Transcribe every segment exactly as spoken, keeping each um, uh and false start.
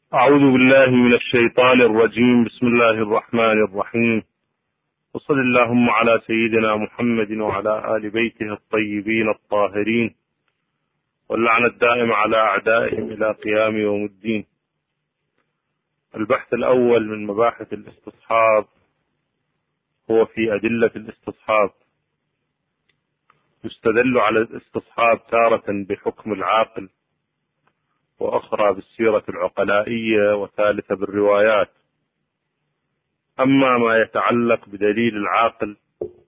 أعوذ بالله من الشيطان الرجيم. بسم الله الرحمن الرحيم، وصل اللهم على سيدنا محمد وعلى آل بيته الطيبين الطاهرين، واللعنة الدائمة على أعدائهم إلى قيام يوم الدين. البحث الأول من مباحث الاستصحاب هو في أدلة الاستصحاب. يستدل على الاستصحاب تارة بحكم العاقل، وأخرى بالسيرة العقلائية، وثالثة بالروايات. أما ما يتعلق بدليل العاقل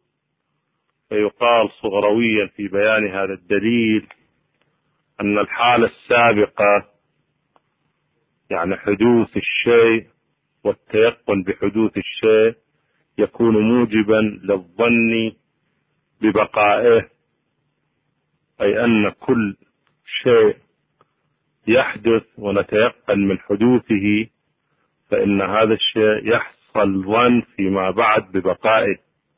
فيقال صغرويا في بيان هذا الدليل أن الحالة السابقة، يعني حدوث الشيء والتيقن بحدوث الشيء، يكون موجبا للظن ببقائه، أي أن كل شيء يحدث ونتيقن من حدوثه فإن هذا الشيء يحصل ظن فيما بعد ببقائه.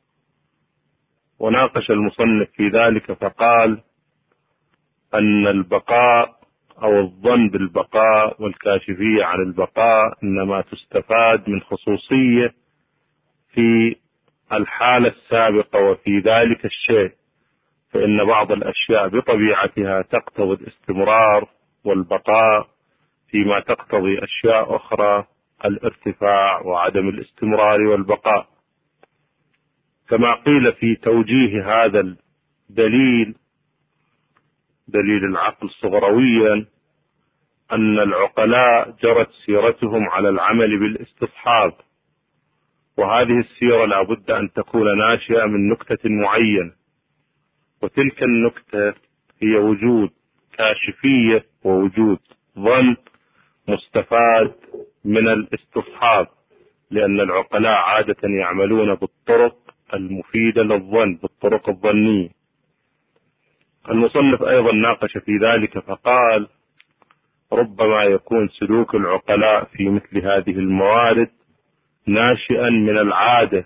وناقش المصنف في ذلك فقال أن البقاء أو الظن بالبقاء والكاشفية عن البقاء إنما تستفاد من خصوصية في الحالة السابقة وفي ذلك الشيء، فإن بعض الأشياء بطبيعتها تقتضي الاستمرار والبقاء، فيما تقتضي أشياء أخرى الارتفاع وعدم الاستمرار والبقاء. كما قيل في توجيه هذا الدليل، دليل العقل صغرويا، أن العقلاء جرت سيرتهم على العمل بالاستصحاب، وهذه السيرة لا بد أن تكون ناشئة من نكتة معينة، وتلك النكتة هي وجود كاشفية ووجود ظن مستفاد من الاستصحاب، لأن العقلاء عادة يعملون بالطرق المفيدة للظن، بالطرق الظنية. المصنف أيضا ناقش في ذلك فقال ربما يكون سلوك العقلاء في مثل هذه الموارد ناشئا من العادة،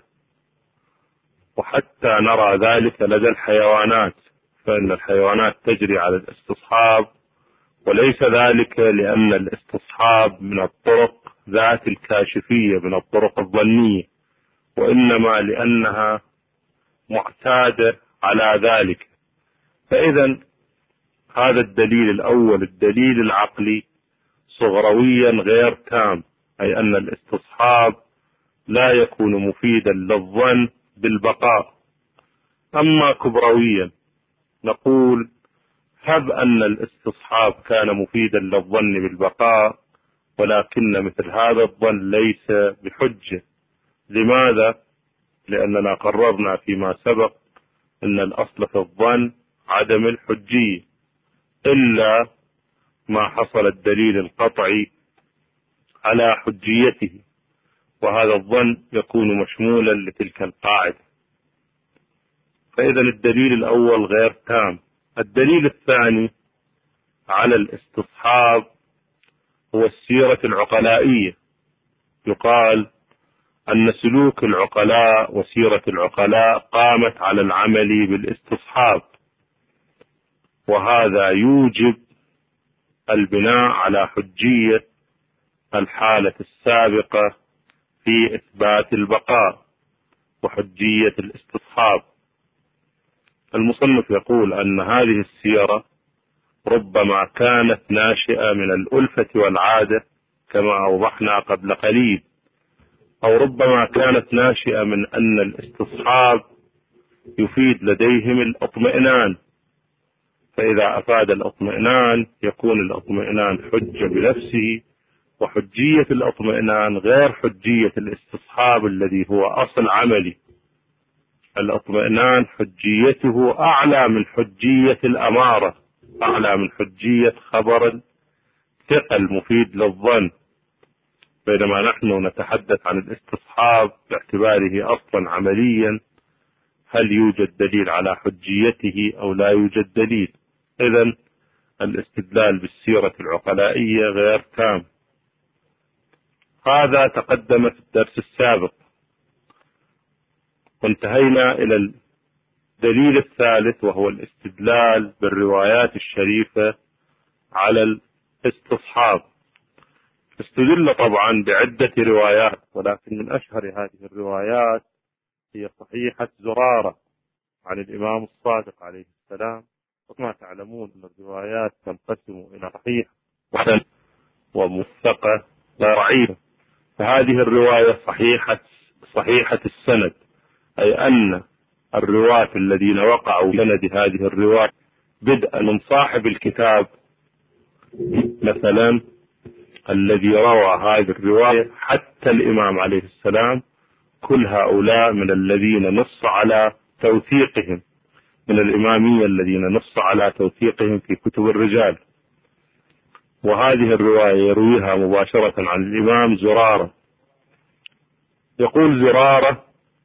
وحتى نرى ذلك لدى الحيوانات، فإن الحيوانات تجري على الاستصحاب، وليس ذلك لأن الاستصحاب من الطرق ذات الكاشفية، من الطرق الظنية، وإنما لأنها معتادة على ذلك. فإذا هذا الدليل الأول، الدليل العقلي، صغرويا غير تام، أي أن الاستصحاب لا يكون مفيدا للظن بالبقاء. أما كبرويا نقول هب أن الاستصحاب كان مفيدا للظن بالبقاء، ولكن مثل هذا الظن ليس بحجة. لماذا؟ لأننا قررنا فيما سبق أن الأصل في الظن عدم الحجية، إلا ما حصل الدليل القطعي على حجيته، وهذا الظن يكون مشمولا لتلك القاعدة. فإذا الدليل الأول غير تام. الدليل الثاني على الاستصحاب هو السيرة العقلائية. يقال أن سلوك العقلاء وسيرة العقلاء قامت على العمل بالاستصحاب، وهذا يوجب البناء على حجية الحالة السابقة في إثبات البقاء وحجية الاستصحاب. المصنف يقول أن هذه السيرة ربما كانت ناشئة من الألفة والعادة كما أوضحنا قبل قليل، أو ربما كانت ناشئة من أن الاستصحاب يفيد لديهم الاطمئنان، فإذا أفاد الاطمئنان يكون الاطمئنان حجة بنفسه، وحجية الاطمئنان غير حجية الاستصحاب الذي هو أصل عملي. الاطمئنان حجيته أعلى من حجية الأمارة، أعلى من حجية خبر ثقل مفيد للظن، بينما نحن نتحدث عن الاستصحاب باعتباره أصلا عمليا، هل يوجد دليل على حجيته أو لا يوجد دليل. إذن الاستدلال بالسيرة العقلائية غير تام. هذا تقدم في الدرس السابق، وانتهينا إلى الدليل الثالث، وهو الاستدلال بالروايات الشريفة على الاستصحاب. استدل طبعا بعدة روايات، ولكن من أشهر هذه الروايات هي صحيحة زرارة عن الإمام الصادق عليه السلام. وكما تعلمون أن الروايات تنقسم إلى صحيح وحسن وموثقة وضعيفة. فهذه الرواية صحيحة صحيحة السند، أي أن الرواة الذين وقعوا في سند هذه الرواية بدءا من صاحب الكتاب مثلا الذي روى هذه الرواية حتى الإمام عليه السلام، كل هؤلاء من الذين نص على توثيقهم، من الإمامية الذين نص على توثيقهم في كتب الرجال. وهذه الرواية يرويها مباشرة عن الإمام زرارة. يقول زرارة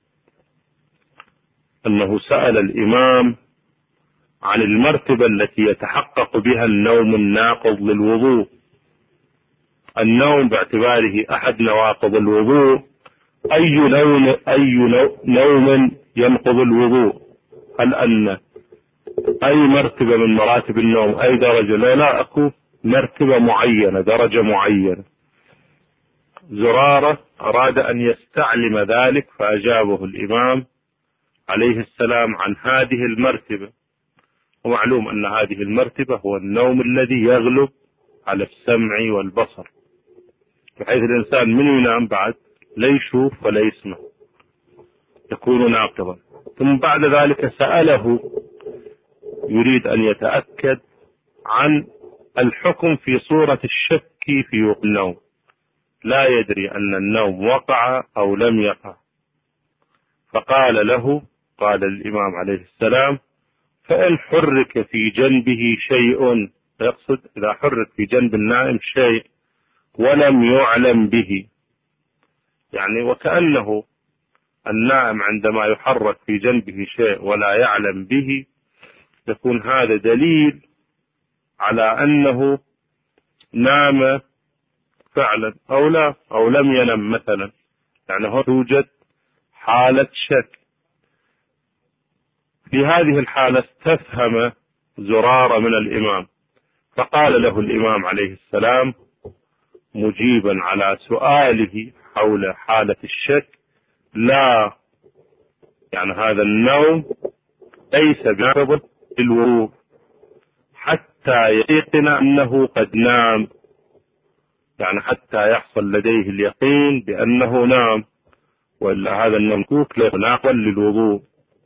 أنه سأل الإمام عن المرتبة التي يتحقق بها النوم الناقض للوضوء. النوم باعتباره أحد نواقض الوضوء، أي نوم أي نوم ينقض الوضوء؟ هل أن أي مرتبة من مراتب النوم، أي درجة؟ لا لا أكو مرتبة معينة، درجة معينة. زرارة أراد أن يستعلم ذلك، فأجابه الإمام عليه السلام عن هذه المرتبة. ومعلوم أن هذه المرتبة هو النوم الذي يغلب على السمع والبصر، بحيث الإنسان من ينام بعد لا يشوف ولا يسمع، يكون ناقضا. ثم بعد ذلك سأله يريد أن يتأكد عن الحكم في صورة الشك في النوم، لا يدري أن النوم وقع أو لم يقع. فقال له، قال الإمام عليه السلام: فإن حرك في جنبه شيء، يقصد إذا حرك في جنب النائم شيء ولم يعلم به، يعني وكأنه النائم عندما يحرك في جنبه شيء ولا يعلم به يكون هذا دليل على أنه نام فعلا أو لا، أو لم ينم مثلا، يعني هو توجد حالة شك. في هذه الحالة استفهم زرارة من الإمام، فقال له الإمام عليه السلام مجيبا على سؤاله حول حالة الشك: لا، يعني هذا النوم ليس بناقض الوضوء حتى ييقن أنه قد نام، يعني حتى يحصل لديه اليقين بأنه نام، وإلا هذا الممكوك لا ناقض للوضوء،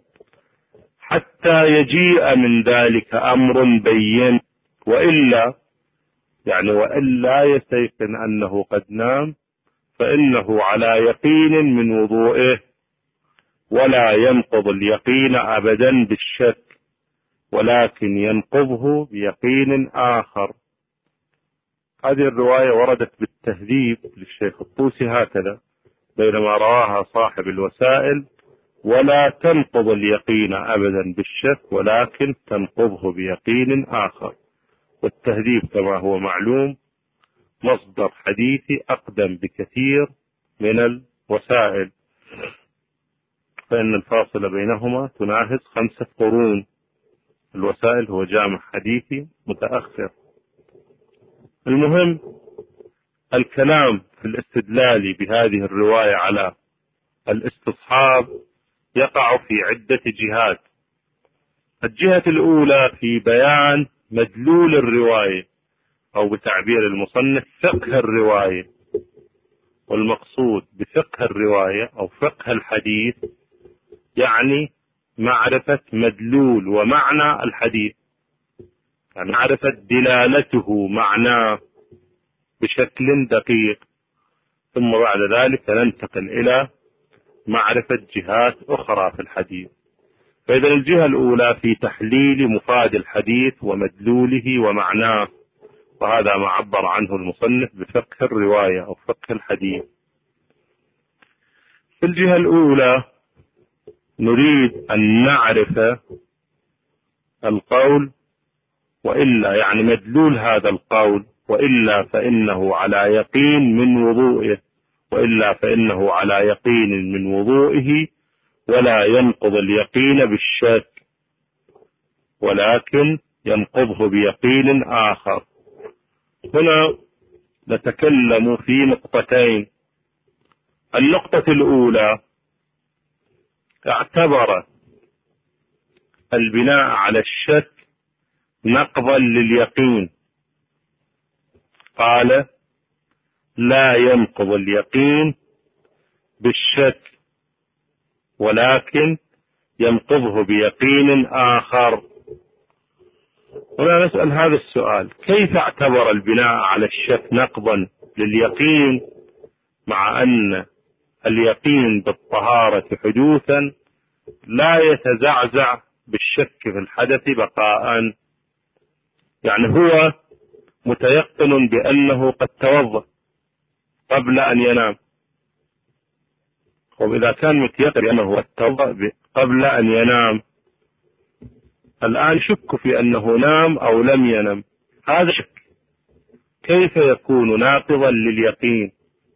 حتى يجيء من ذلك أمر بين، وإلا يعني وإلا يستيقن أنه قد نام فإنه على يقين من وضوئه، ولا ينقض اليقين أبدا بالشك، ولكن ينقضه بيقين آخر. هذه الرواية وردت بالتهذيب للشيخ الطوسي هكذا، بينما رواها صاحب الوسائل: ولا تنقض اليقين أبدا بالشك، ولكن تنقضه بيقين آخر. والتهذيب كما هو معلوم مصدر حديثي أقدم بكثير من الوسائل، فإن الفاصلة بينهما تناهز خمسة قرون. الوسائل هو جامع حديثي متأخر. المهم، الكلام في الاستدلال بهذه الرواية على الاستصحاب يقع في عدة جهات. الجهة الأولى في بيان مدلول الرواية، أو بتعبير المصنف فقه الرواية. والمقصود بفقه الرواية أو فقه الحديث يعني معرفة مدلول ومعنى الحديث، يعني معرفة دلالته معناه بشكل دقيق. ثم بعد ذلك ننتقل إلى معرفة جهات أخرى في الحديث. فإذا الجهة الأولى في تحليل مفاد الحديث ومدلوله ومعناه، وهذا ما عبر عنه المصنف بفقه الرواية أو فقه الحديث. في الجهة الأولى نريد أن نعرف القول، وإلا يعني مدلول هذا القول، وإلا فإنه على يقين من وضوئه، وإلا فإنه على يقين من وضوئه، ولا ينقض اليقين بالشك، ولكن ينقضه بيقين آخر. هنا نتكلم في نقطتين. النقطة الأولى، اعتبر البناء على الشك نقضا لليقين، قال لا ينقض اليقين بالشك ولكن ينقضه بيقين آخر. هنا نسأل هذا السؤال: كيف اعتبر البناء على الشك نقضا لليقين مع أن اليقين بالطهارة حدوثا لا يتزعزع بالشك في الحدث بقاء؟ يعني هو متيقن بأنه قد توضأ قبل أن ينام، وإذا كان متيقن بأنه قد توضأ قبل أن ينام، الآن شك في أنه نام أو لم ينم، هذا شك كيف يكون ناقضا لليقين؟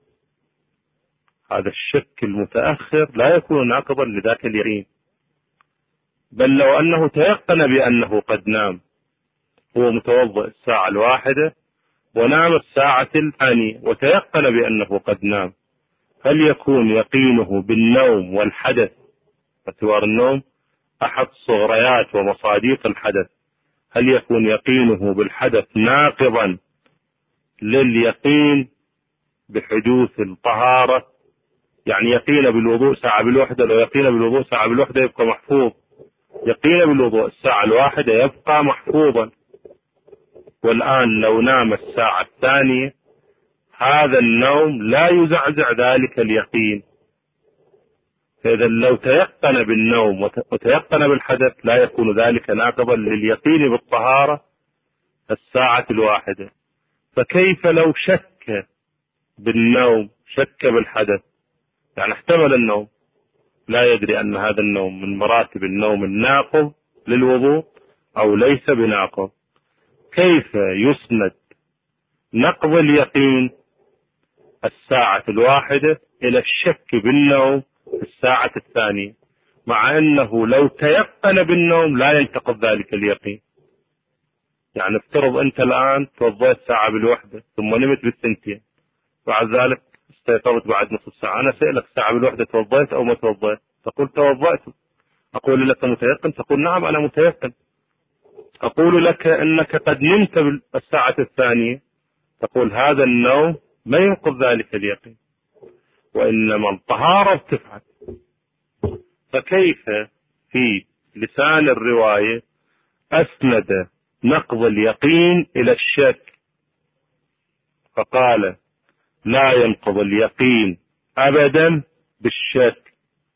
هذا الشك المتأخر لا يكون ناقضا لذاك اليقين، بل لو أنه تيقن بأنه قد نام، هو متوضئ الساعة الواحدة ونام الساعة الثانية وتيقن بأنه قد نام، هل يكون يقينه بالنوم والحدث، باعتبار النوم أحد صغريات ومصاديق الحدث، هل يكون يقينه بالحدث ناقضا لليقين بحدوث الطهارة؟ يعني يقين بالوضوء ساعة بالوحدة، لو يقين بالوضوء ساعة بالوحدة يبقى محفوظ، يقين بالوضوء الساعة الواحدة يبقى محفوظا. والآن لو نام الساعة الثانية، هذا النوم لا يزعزع ذلك اليقين. فإذا لو تيقن بالنوم وتيقن بالحدث لا يكون ذلك ناقضا لليقين بالطهارة الساعة الواحدة. فكيف لو شك بالنوم، شك بالحدث، يعني احتمل النوم، لا يدري أن هذا النوم من مراتب النوم الناقض للوضوء أو ليس بناقض، كيف يسند نقض اليقين الساعة الواحدة إلى الشك بالنوم في الساعة الثانية، مع أنه لو تيقن بالنوم لا ينتقض ذلك اليقين؟ يعني افترض أنت الآن توضيت ساعة بالوحدة ثم نمت بالثنتين، بعد ذلك استيقظت بعد نصف ساعة، أنا سألك ساعة بالوحدة توضيت أو ما توضيت؟ تقول توضيت. أقول لك متيقن؟ تقول نعم أنا متيقن. أقول لك أنك قد نمت بالساعة الثانية، تقول هذا النوم ما ينقض ذلك اليقين، وإنما الطهارة تفعل. فكيف في لسان الرواية أسند نقض اليقين إلى الشك فقال لا ينقض اليقين أبدا بالشك؟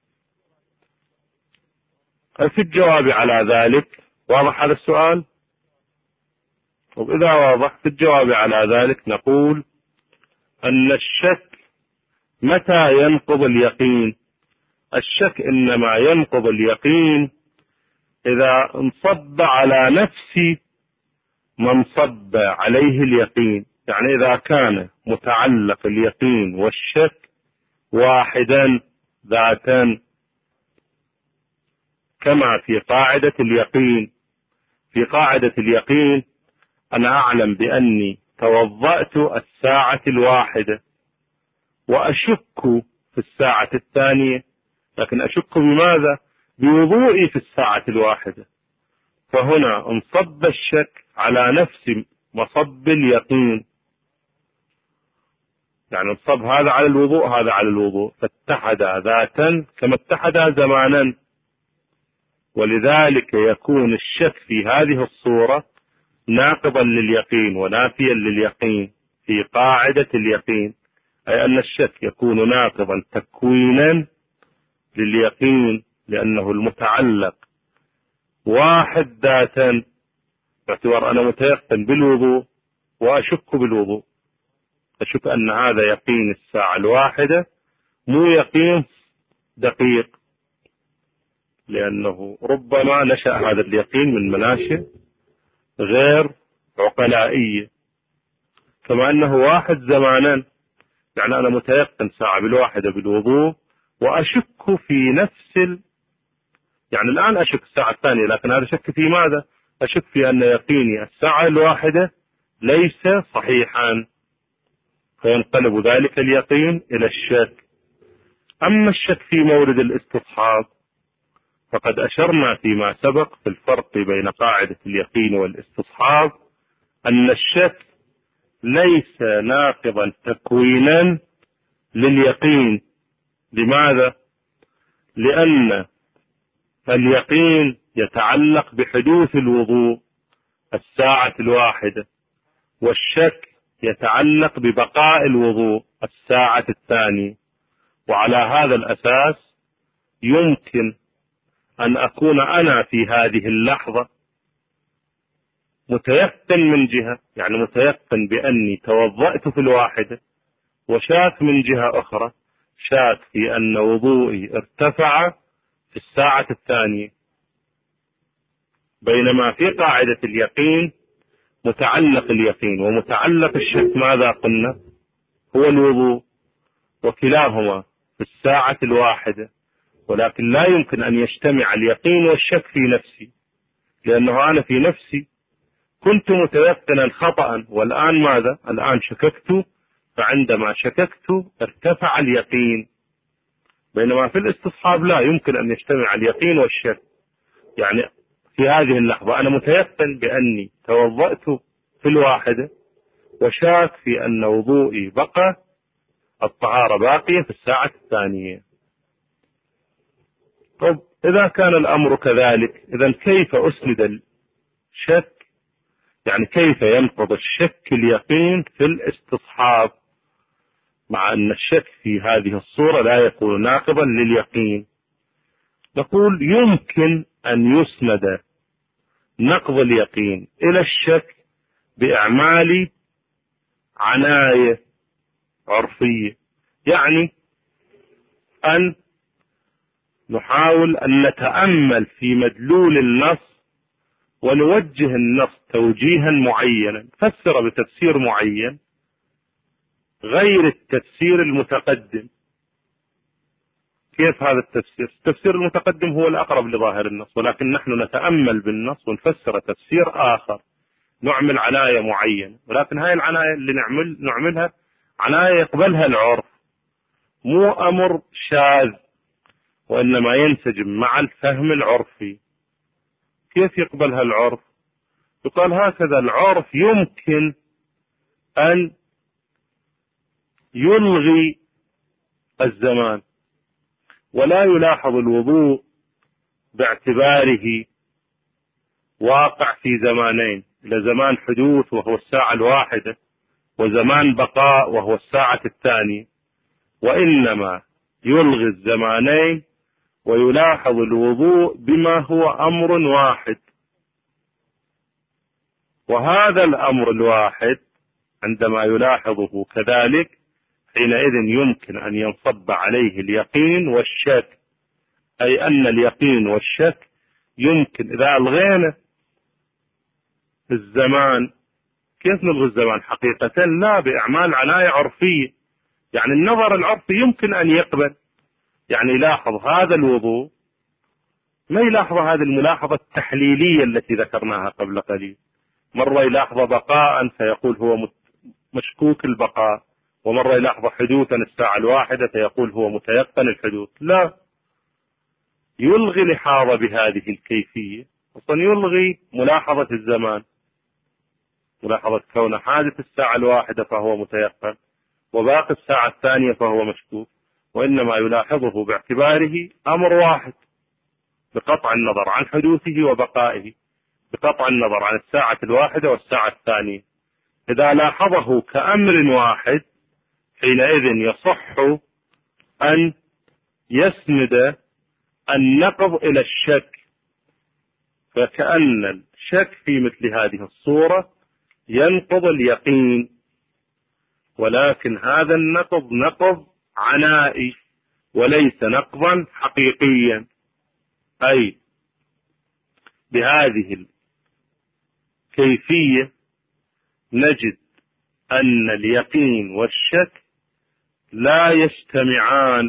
في الجواب على ذلك، واضح هذا السؤال؟ وإذا واضح، في الجواب على ذلك نقول أن الشك متى ينقض اليقين؟ الشك إنما ينقض اليقين إذا انصب على نفس من صب عليه اليقين، يعني إذا كان متعلق اليقين والشك واحدا ذاتا، كما في قاعدة اليقين. في قاعدة اليقين أنا أعلم بأني توضأت الساعة الواحدة وأشك في الساعة الثانية، لكن أشك بماذا؟ بوضوئي في الساعة الواحدة. فهنا انصب الشك على نفس مصب اليقين، يعني انصب هذا على الوضوء هذا على الوضوء، فاتحدا ذاتا كما اتحدا زمانا. ولذلك يكون الشك في هذه الصورة ناقضا لليقين ونافيا لليقين في قاعدة اليقين، أي أن الشك يكون ناقضا تكوينا لليقين لأنه المتعلق واحد ذاتا، باعتبار أنا متيقن بالوضوء وأشك بالوضوء، أشك أن هذا يقين الساعة الواحدة مو يقين دقيق، لأنه ربما نشأ هذا اليقين من مناشئ غير عقلائية، كما أنه واحد زمانا، يعني أنا متيقن ساعة بالواحدة بالوضوء وأشك في نفس ال... يعني الآن أشك الساعة الثانية، لكن هذا شك في ماذا؟ أشك في أن يقيني الساعة الواحدة ليس صحيحا. فينقلب ذلك اليقين إلى الشك. أما الشك في مورد الاستصحاب فقد أشرنا فيما سبق في الفرق بين قاعدة اليقين والاستصحاب أن الشك ليس ناقضا تكوينا لليقين. لماذا؟ لأن اليقين يتعلق بحدوث الوضوء الساعة الواحدة، والشك يتعلق ببقاء الوضوء الساعة الثانية. وعلى هذا الأساس يمكن أن أكون أنا في هذه اللحظة متيقن من جهة، يعني متيقن بأني توضأت في الواحدة، وشاك من جهة أخرى، شاك في أن وضوئي ارتفع في الساعة الثانية. بينما في قاعدة اليقين متعلق اليقين ومتعلق الشك ماذا قلنا؟ هو الوضوء، وكلاهما في الساعة الواحدة، ولكن لا يمكن أن يجتمع اليقين والشك في نفسي، لأنه أنا في نفسي كنت متيقنا خطأ، والآن ماذا؟ الآن شككت، فعندما شككت ارتفع اليقين. بينما في الاستصحاب لا يمكن أن يجتمع اليقين والشك. يعني في هذه اللحظة أنا متيقن بأني توضأت في الواحدة، وشاك في أن وضوئي بقى، الطهارة باقية في الساعة الثانية. طب إذا كان الأمر كذلك، إذن كيف أسند الشك؟ يعني كيف ينقض الشك اليقين في الاستصحاب، مع أن الشك في هذه الصورة لا يكون ناقضا لليقين؟ نقول يمكن أن يسند نقض اليقين إلى الشك بإعمال عناية عرفية، يعني أن نحاول أن نتأمل في مدلول النص ونوجه النص توجيها معينا، فسر بتفسير معين غير التفسير المتقدم. كيف هذا التفسير؟ التفسير المتقدم هو الأقرب لظاهر النص، ولكن نحن نتأمل بالنص ونفسر تفسير آخر، نعمل عناية معينة، ولكن هاي العناية اللي نعمل نعملها عناية يقبلها العرف، مو أمر شاذ، وإنما ينسجم مع الفهم العرفي. كيف يقبلها العرف؟ يقال هكذا: العرف يمكن أن يلغي الزمان، ولا يلاحظ الوضوء باعتباره واقع في زمانين، لزمان حدوث وهو الساعة الواحدة، وزمان بقاء وهو الساعة الثانية، وإنما يلغي الزمانين ويلاحظ الوضوء بما هو أمر واحد. وهذا الأمر الواحد عندما يلاحظه كذلك حينئذ يمكن أن ينصب عليه اليقين والشك، أي أن اليقين والشك يمكن إذا ألغينا الزمان. كيف نلغي الزمان حقيقة؟ لا بإعمال عناية عرفية، يعني النظر العرفي يمكن أن يقبل، يعني يلاحظ هذا الوضوء، ما يلاحظ هذه الملاحظة التحليلية التي ذكرناها قبل قليل. مرة يلاحظ بقاء فيقول هو مشكوك البقاء، ومرة يلاحظ حدوثا الساعة الواحدة فيقول هو متيقن الحدوث. لا، يلغي الإحاطة بهذه الكيفية، أصلا يلغي ملاحظة الزمان، ملاحظة كون حادث الساعة الواحدة فهو متيقن، وباقي الساعة الثانية فهو مشكوك، وإنما يلاحظه باعتباره أمر واحد، بقطع النظر عن حدوثه وبقائه، بقطع النظر عن الساعة الواحدة والساعة الثانية. إذا لاحظه كأمر واحد حينئذ يصح أن يسند النقض إلى الشك، فكأن الشك في مثل هذه الصورة ينقض اليقين، ولكن هذا النقض نقض عنائي وليس نقضا حقيقيا. أي بهذه الكيفية نجد أن اليقين والشك لا يجتمعان،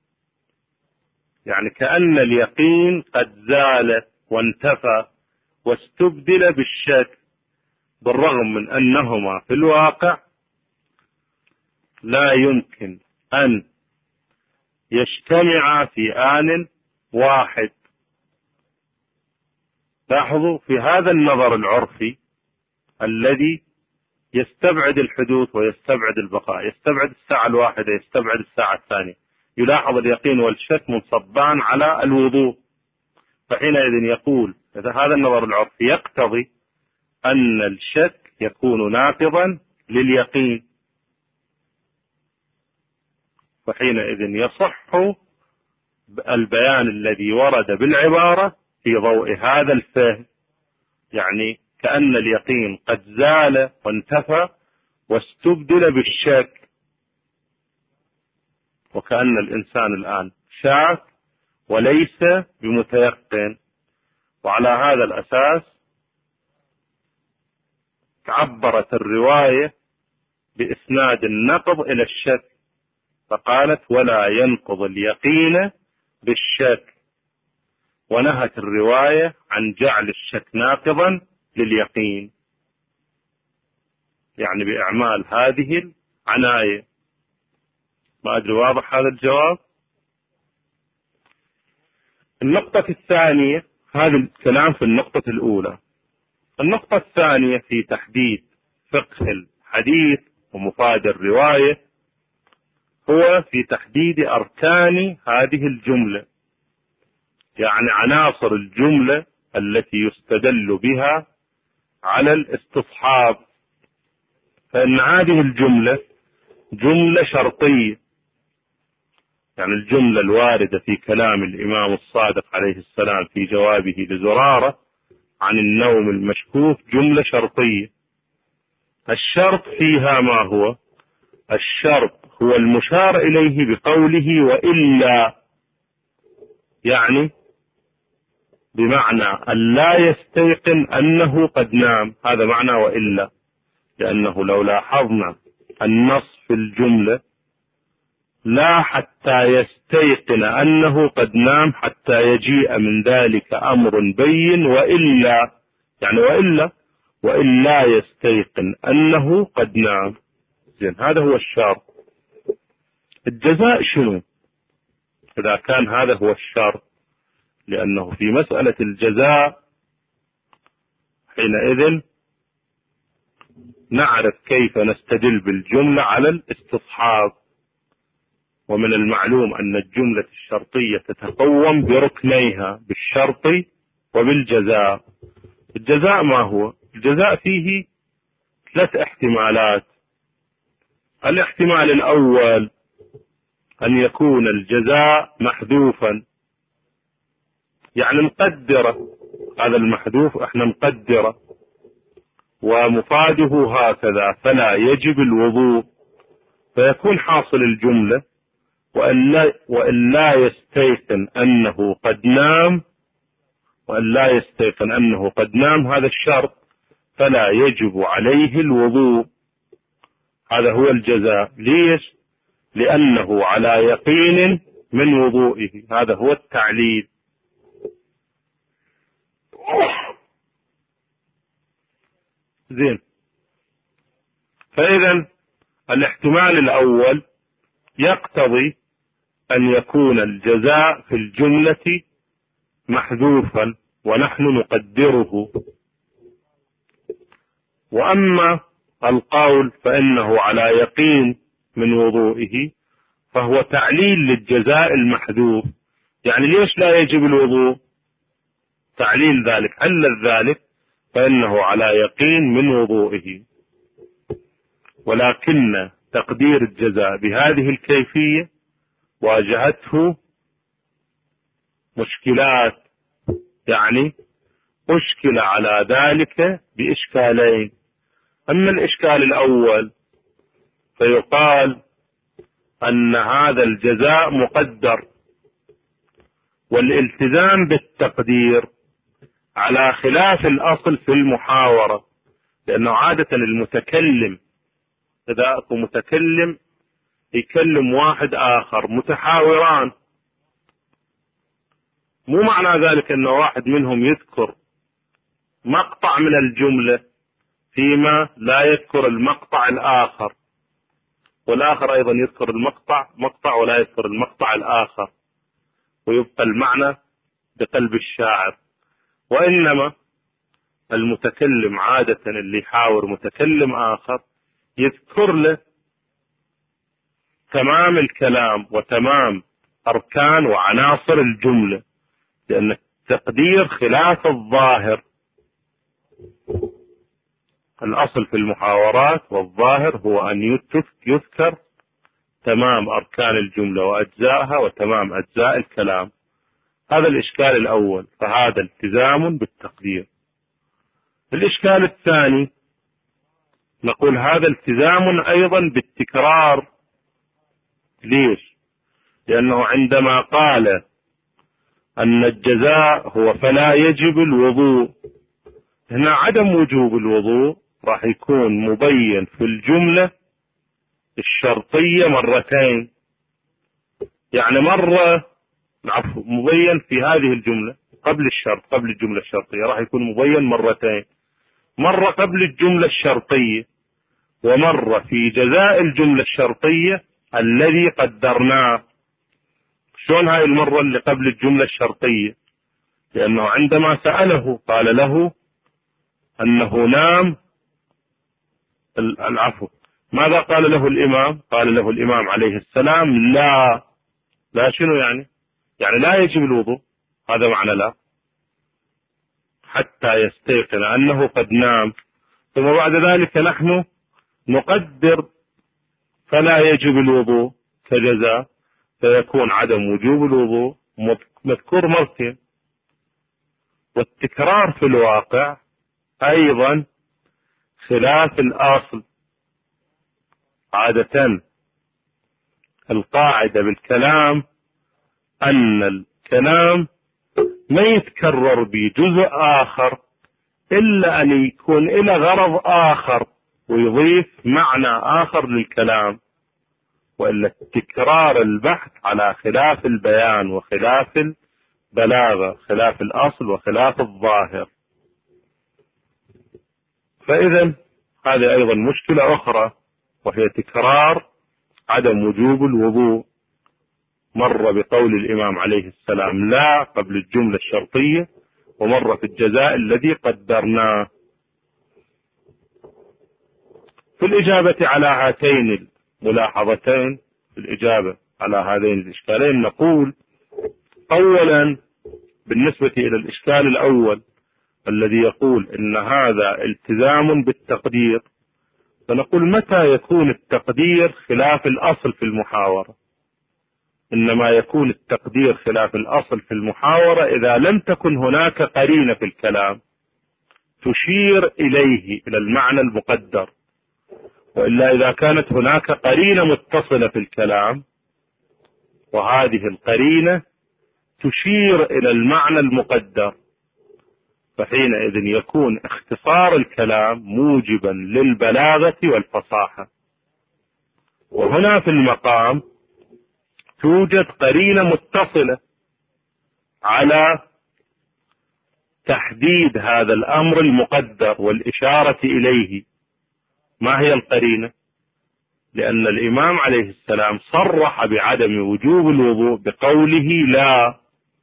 يعني كأن اليقين قد زال وانتفى واستبدل بالشك، بالرغم من أنهما في الواقع لا يمكن أن يجتمعا في آن واحد. لاحظوا في هذا النظر العرفي الذي يستبعد الحدوث ويستبعد البقاء، يستبعد الساعة الواحدة، يستبعد الساعة الثانية، يلاحظ اليقين والشك منصبان على الوضوء. فحينئذ يقول هذا النظر العرفي يقتضي أن الشك يكون ناقضا لليقين، فحينئذ يصح البيان الذي ورد بالعبارة في ضوء هذا الفهم، يعني كأن اليقين قد زال وانتفى واستبدل بالشك، وكأن الإنسان الآن شاك وليس بمتيقن. وعلى هذا الأساس عبرت الرواية بإسناد النقض إلى الشك، فقالت ولا ينقض اليقين بالشك، ونهت الرواية عن جعل الشك ناقضا لليقين، يعني بإعمال هذه العناية. ما أدري واضح هذا الجواب؟ النقطة الثانية، هذا الكلام في النقطة الأولى. النقطة الثانية في تحديد فقه الحديث ومفاد الرواية هو في تحديد أركان هذه الجملة، يعني عناصر الجملة التي يستدل بها على الاستصحاب. فإن هذه الجملة جملة شرطية، يعني الجملة الواردة في كلام الإمام الصادق عليه السلام في جوابه لزرارة عن النوم المشكوك جملة شرطية. الشرط فيها ما هو؟ الشرط هو المشار إليه بقوله وإلا، يعني بمعنى أن لا يستيقن أنه قد نام، هذا معنى وإلا. لأنه لو لاحظنا النص في الجملة لا حتى يستيقن أنه قد نام حتى يجيء من ذلك أمر بين، وإلا يعني وإلا وإلا يستيقن أنه قد نام. زين، هذا هو الشرط. الجزاء شنو إذا كان هذا هو الشرط؟ لأنه في مسألة الجزاء حينئذ نعرف كيف نستدل بالجملة على الاستصحاب. ومن المعلوم أن الجملة الشرطية تتقوم بركنيها، بالشرط وبالجزاء. الجزاء ما هو؟ الجزاء فيه ثلاث احتمالات. الاحتمال الأول أن يكون الجزاء محذوفا، يعني مقدرة، هذا المحذوف احنا مقدرة ومفاده هكذا فلا يجب الوضوء، فيكون حاصل الجملة وإن, وإن لا يستيقن أنه قد نام، وإن لا يستيقن أنه قد نام هذا الشرط، فلا يجب عليه الوضوء. هذا هو الجزاء. ليش؟ لأنه على يقين من وضوئه، هذا هو التعليل. زين، فإذا الاحتمال الأول يقتضي أن يكون الجزاء في الجملة محذوفا ونحن نقدره. وأما القول فإنه على يقين من وضوئه فهو تعليل للجزاء المحذوف. يعني ليش لا يجب الوضوء؟ تعليل ذلك، علل ذلك فإنه على يقين من وضوئه. ولكن تقدير الجزاء بهذه الكيفية واجهته مشكلات، يعني أشكل على ذلك بإشكالين. أما الإشكال الأول فيقال أن هذا الجزاء مقدر، والالتزام بالتقدير على خلاف الأصل في المحاورة. لأنه عادة المتكلم إذا أكو متكلم يكلم واحد آخر متحاوران، مو معنى ذلك أن واحد منهم يذكر مقطع من الجملة فيما لا يذكر المقطع الآخر، والآخر أيضا يذكر المقطع مقطع ولا يذكر المقطع الآخر، ويبقى المعنى بقلب الشاعر. وإنما المتكلم عادة اللي يحاور متكلم آخر يذكر له تمام الكلام وتمام أركان وعناصر الجملة، لأن التقدير خلاف الظاهر. الأصل في المحاورات والظاهر هو أن يذكر تمام أركان الجملة وأجزائها وتمام أجزاء الكلام. هذا الإشكال الأول، فهذا التزام بالتقدير. الإشكال الثاني نقول هذا التزام أيضا بالتكرار. ليش؟ لأنه عندما قال أن الجزاء هو فلا يجب الوضوء، هنا عدم وجوب الوضوء راح يكون مبين في الجملة الشرطية مرتين، يعني مرة عفوا مبين في هذه الجملة قبل الشرط، قبل الجملة الشرطية راح يكون مبين مرتين، مرة قبل الجملة الشرطية ومرة في جزاء الجملة الشرطية الذي قدرناه. شلون هاي المرة اللي قبل الجملة الشرطية؟ لأنه عندما سأله قال له أنه نام العفو ماذا قال له الإمام؟ قال له الإمام عليه السلام لا. لا شنو يعني؟ يعني لا يجب الوضوء، هذا معنى لا، حتى يستيقن أنه قد نام. ثم بعد ذلك نحن نقدر فلا يجب الوضوء كجزاء، فيكون عدم وجوب الوضوء مذكور مرتين. والتكرار في الواقع أيضا خلاف الأصل. عادة القاعدة بالكلام أن الكلام ما يتكرر بجزء آخر إلا أن يكون إلى غرض آخر ويضيف معنى آخر للكلام، وإلا التكرار البحث على خلاف البيان وخلاف البلاغة، خلاف الأصل وخلاف الظاهر. فإذا هذه أيضا مشكلة أخرى، وهي تكرار عدم وجوب الوضوء، مرة بقول الإمام عليه السلام لا قبل الجملة الشرطية، ومرة في الجزاء الذي قدرناه. في الإجابة على هاتين الملاحظتين، في الإجابة على هذين الإشكالين نقول أولا بالنسبة إلى الإشكال الأول الذي يقول إن هذا التزام بالتقدير، فنقول متى يكون التقدير خلاف الأصل في المحاورة؟ إنما يكون التقدير خلاف الأصل في المحاورة إذا لم تكن هناك قرينة في الكلام تشير إليه إلى المعنى المقدر، وإلا إذا كانت هناك قرينة متصلة في الكلام وهذه القرينة تشير إلى المعنى المقدر، فحينئذ يكون اختصار الكلام موجبا للبلاغة والفصاحة. وهنا في المقام توجد قرينة متصلة على تحديد هذا الأمر المقدر والإشارة إليه. ما هي القرينة؟ لأن الإمام عليه السلام صرح بعدم وجوب الوضوء بقوله لا،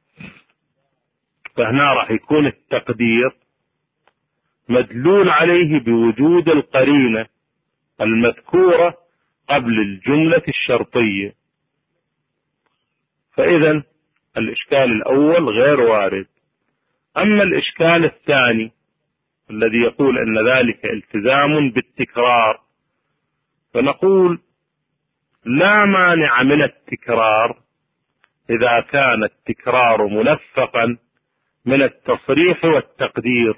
فهنا راح يكون التقدير مدلول عليه بوجود القرينة المذكورة قبل الجملة الشرطية. فإذا الإشكال الأول غير وارد. أما الإشكال الثاني الذي يقول أن ذلك التزام بالتكرار، فنقول لا مانع من التكرار إذا كان التكرار ملفقا من التصريح والتقدير،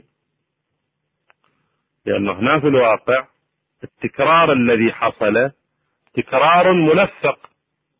لأنه هنا في الواقع التكرار الذي حصل تكرار ملفق.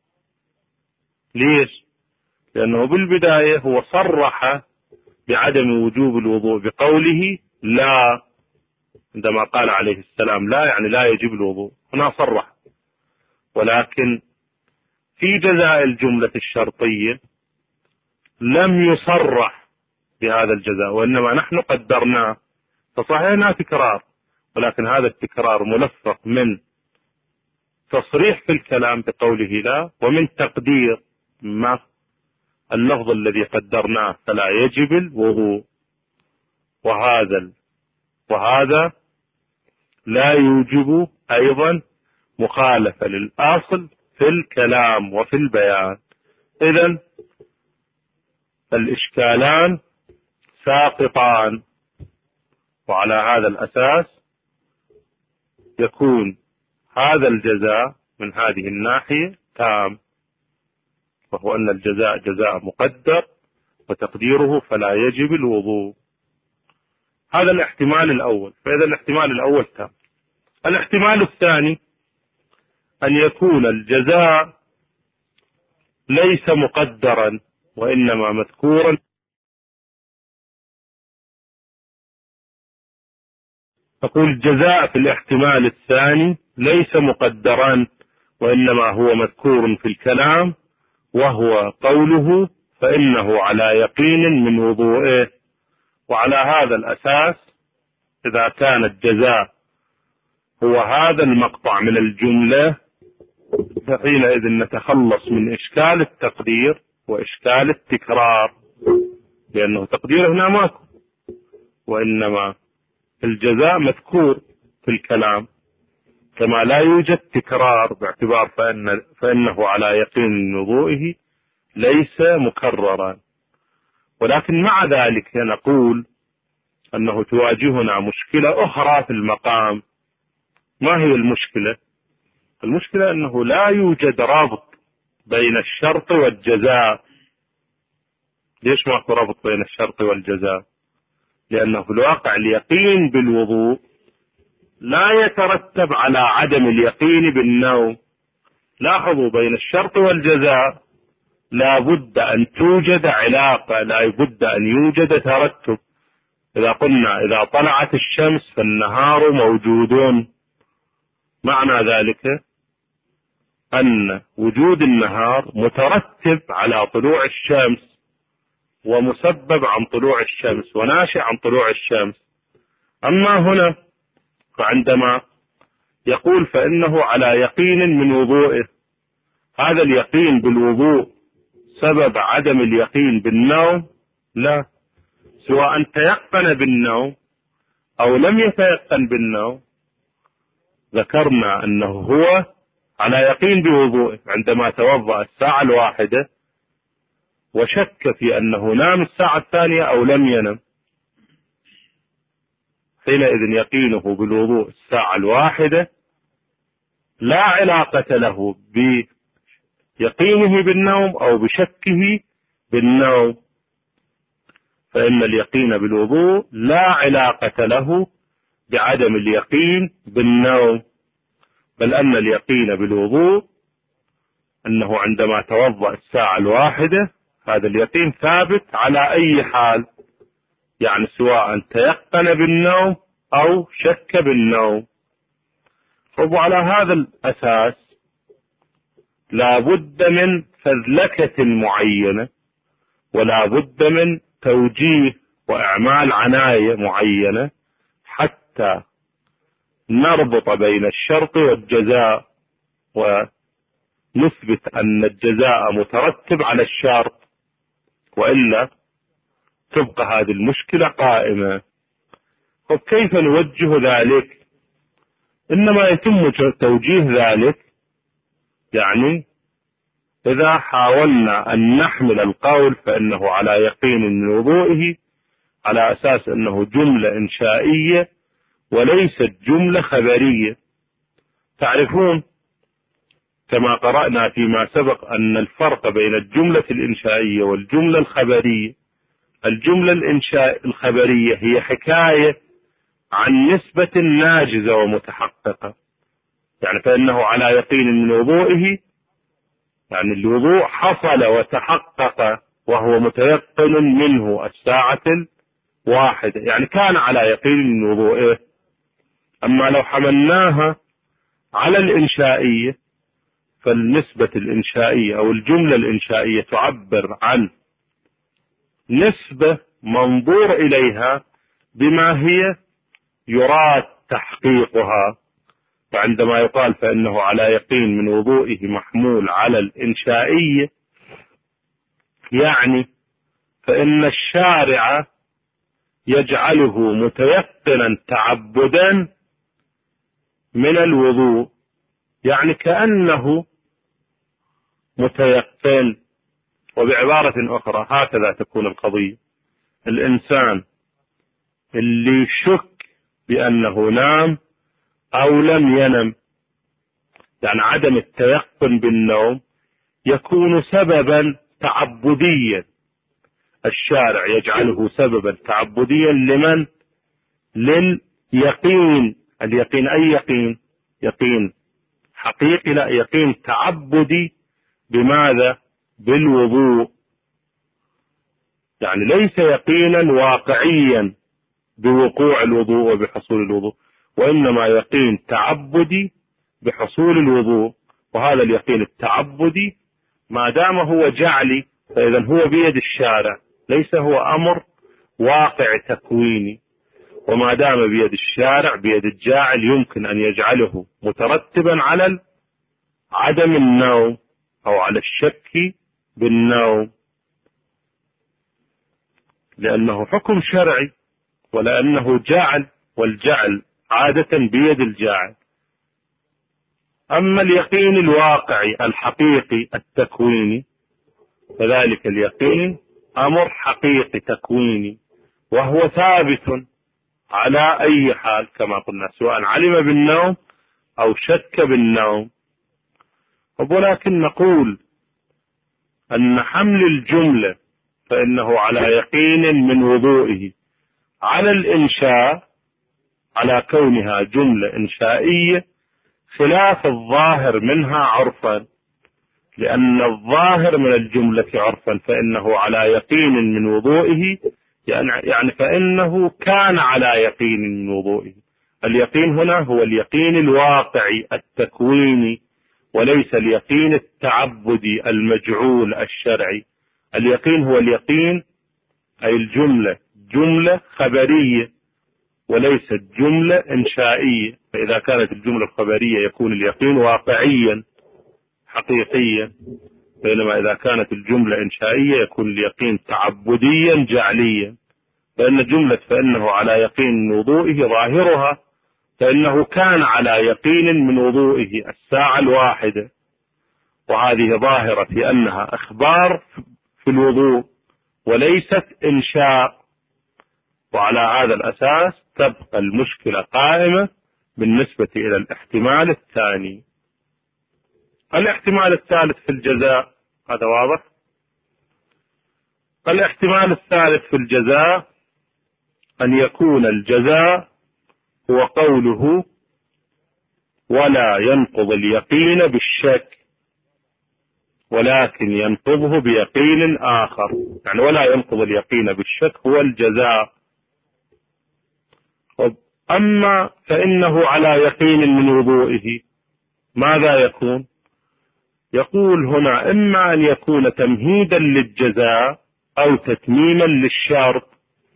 ليش؟ لأنه بالبداية هو صرح بعدم وجوب الوضوء بقوله لا، عندما قال عليه السلام لا يعني لا يجب الوضوء، هنا صرح. ولكن في جزاء الجملة الشرطية لم يصرح بهذا الجزاء، وإنما نحن قدرناه، فصحيح هنا تكرار، ولكن هذا التكرار ملفق من تصريح في الكلام بقوله لا، ومن تقدير ما اللفظ الذي قدرناه فلا يجب الوضوء، وهذا وهذا لا يوجب أيضا مخالفة للأصل في الكلام وفي البيان. إذن الإشكالان ساقطان، وعلى هذا الأساس يكون هذا الجزاء من هذه الناحية تام، وهو أن الجزاء جزاء مقدر وتقديره فلا يجب الوضوء. هذا الاحتمال الأول، فإذا الاحتمال الأول تام. الاحتمال الثاني أن يكون الجزاء ليس مقدرا وإنما مذكورا. أقول الجزاء في الاحتمال الثاني ليس مقدرا وإنما هو مذكور في الكلام، وهو قوله فإنه على يقين من وضوئه. وعلى هذا الأساس إذا كان الجزاء هو هذا المقطع من الجملة، فحينئذ نتخلص من إشكال التقدير وإشكال التكرار، لأنه تقدير هنا ماكو، وإنما الجزاء مذكور في الكلام، كما لا يوجد تكرار باعتبار فإن فإنه على يقين من وضوئه ليس مكررا. ولكن مع ذلك نقول أنه تواجهنا مشكلة أخرى في المقام. ما هي المشكلة؟ المشكلة أنه لا يوجد رابط بين الشرط والجزاء. ليش ما في رابط بين الشرط والجزاء؟ لأنه في الواقع اليقين بالوضوء لا يترتب على عدم اليقين بالنوم. لاحظوا بين الشرط والجزاء لا بد أن توجد علاقة، لا بد أن يوجد ترتب. إذا قلنا إذا طلعت الشمس فالنهار موجود، معنى ذلك أن وجود النهار مترتب على طلوع الشمس ومسبب عن طلوع الشمس وناشئ عن طلوع الشمس. أما هنا فعندما يقول فإنه على يقين من وضوئه، هذا اليقين بالوضوء سبب عدم اليقين بالنوم؟ لا، سواء تيقن بالنوم أو لم يتيقن بالنوم، ذكرنا أنه هو على يقين بوضوءه عندما توضأ الساعة الواحدة وشك في أنه نام الساعة الثانية أو لم ينم، حينئذ يقينه بالوضوء الساعة الواحدة لا علاقة له بيقينه بالنوم أو بشكه بالنوم، فإن اليقين بالوضوء لا علاقة له بعدم اليقين بالنوم، بل أن اليقين بالوضوء أنه عندما توضأ الساعة الواحدة هذا اليقين ثابت على أي حال، يعني سواء تيقن بالنوم أو شك بالنوم. وعلى هذا الأساس لا بد من فذلكة معينة، ولا بد من توجيه وإعمال عناية معينة حتى نربط بين الشرط والجزاء ونثبت أن الجزاء مترتب على الشرط، وإلا تبقى هذه المشكلة قائمة. وكيف نوجه ذلك؟ إنما يتم توجيه ذلك يعني إذا حاولنا أن نحمل القول فإنه على يقين من وضوئه على أساس أنه جملة إنشائية وليست جملة خبرية. تعرفون كما قرأنا فيما سبق أن الفرق بين الجملة الإنشائية والجملة الخبرية، الجملة الإنشاء الخبرية هي حكاية عن نسبة ناجزة ومتحققة، يعني فإنه على يقين من وضوئه يعني الوضوء حصل وتحقق وهو متيقن منه الساعة الواحدة، يعني كان على يقين من وضوئه. أما لو حملناها على الإنشائية فالنسبة الإنشائية أو الجملة الإنشائية تعبر عن نسبة منظور إليها بما هي يراد تحقيقها، فعندما يقال فإنه على يقين من وضوئه محمول على الإنشائية، يعني فإن الشارع يجعله متيقنا تعبدا من الوضوء، يعني كأنه متيقن. وبعبارة أخرى هكذا تكون القضية. الإنسان اللي يشك بأنه نام أو لم ينم، يعني عدم التيقن بالنوم يكون سببا تعبديا، الشارع يجعله سببا تعبديا لمن؟ لليقين. اليقين أي يقين؟ يقين حقيقي؟ لا، يقين تعبدي. بماذا؟ بالوضوء. يعني ليس يقينا واقعيا بوقوع الوضوء وبحصول الوضوء، وإنما يقين تعبدي بحصول الوضوء. وهذا اليقين التعبدي ما دام هو جعلي فإذا هو بيد الشارع، ليس هو أمر واقع تكويني. وما دام بيد الشارع بيد الجاعل يمكن أن يجعله مترتبا على عدم النوم أو على الشك بالنوم، لأنه حكم شرعي ولأنه جعل، والجعل عادة بيد الجاعل. أما اليقين الواقعي الحقيقي التكويني فذلك اليقين أمر حقيقي تكويني، وهو ثابت على أي حال كما قلنا، سواء علم بالنوم أو شك بالنوم. ولكن نقول أن حمل الجملة فإنه على يقين من وضوئه على الإنشاء، على كونها جملة إنشائية، خلاف الظاهر منها عرفا، لأن الظاهر من الجملة عرفا فإنه على يقين من وضوئه، يعني فإنه كان على يقين من وضوئه. اليقين هنا هو اليقين الواقعي التكويني، وليس اليقين التعبدي المجعول الشرعي. اليقين هو اليقين أي الجملة جملة خبرية وليست جملة إنشائية. فإذا كانت الجملة الخبرية يكون اليقين واقعيا حقيقيا، بينما إذا كانت الجملة إنشائية يكون اليقين تعبديا جعليا. فإن جملة فإنه على يقين من وضوئه ظاهرها فإنه كان على يقين من وضوئه الساعة الواحدة، وهذه ظاهرة في أنها إخبار في الوضوء وليست إنشاء. وعلى هذا الأساس تبقى المشكلة قائمة بالنسبة إلى الاحتمال الثاني. الاحتمال الثالث في الجزاء، هذا واضح. الاحتمال الثالث في الجزاء أن يكون الجزاء هو قوله ولا ينقض اليقين بالشك ولكن ينقضه بيقين آخر، يعني ولا ينقض اليقين بالشك هو الجزاء. أما فإنه على يقين من وضوئه ماذا يكون؟ يقول هنا إما أن يكون تمهيدا للجزاء أو تتميما للشرط.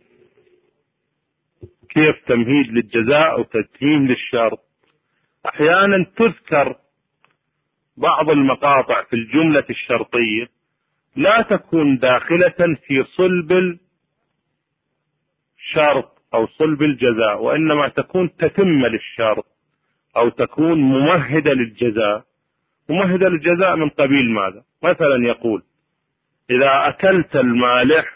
كيف تمهيد للجزاء أو تتميم للشرط؟ أحيانا تذكر بعض المقاطع في الجملة الشرطية لا تكون داخلة في صلب الشرط أو صلب الجزاء، وإنما تكون تتم للشرط أو تكون ممهدة للجزاء. ممهدة للجزاء من قبيل ماذا؟ مثلا يقول إذا أكلت المالح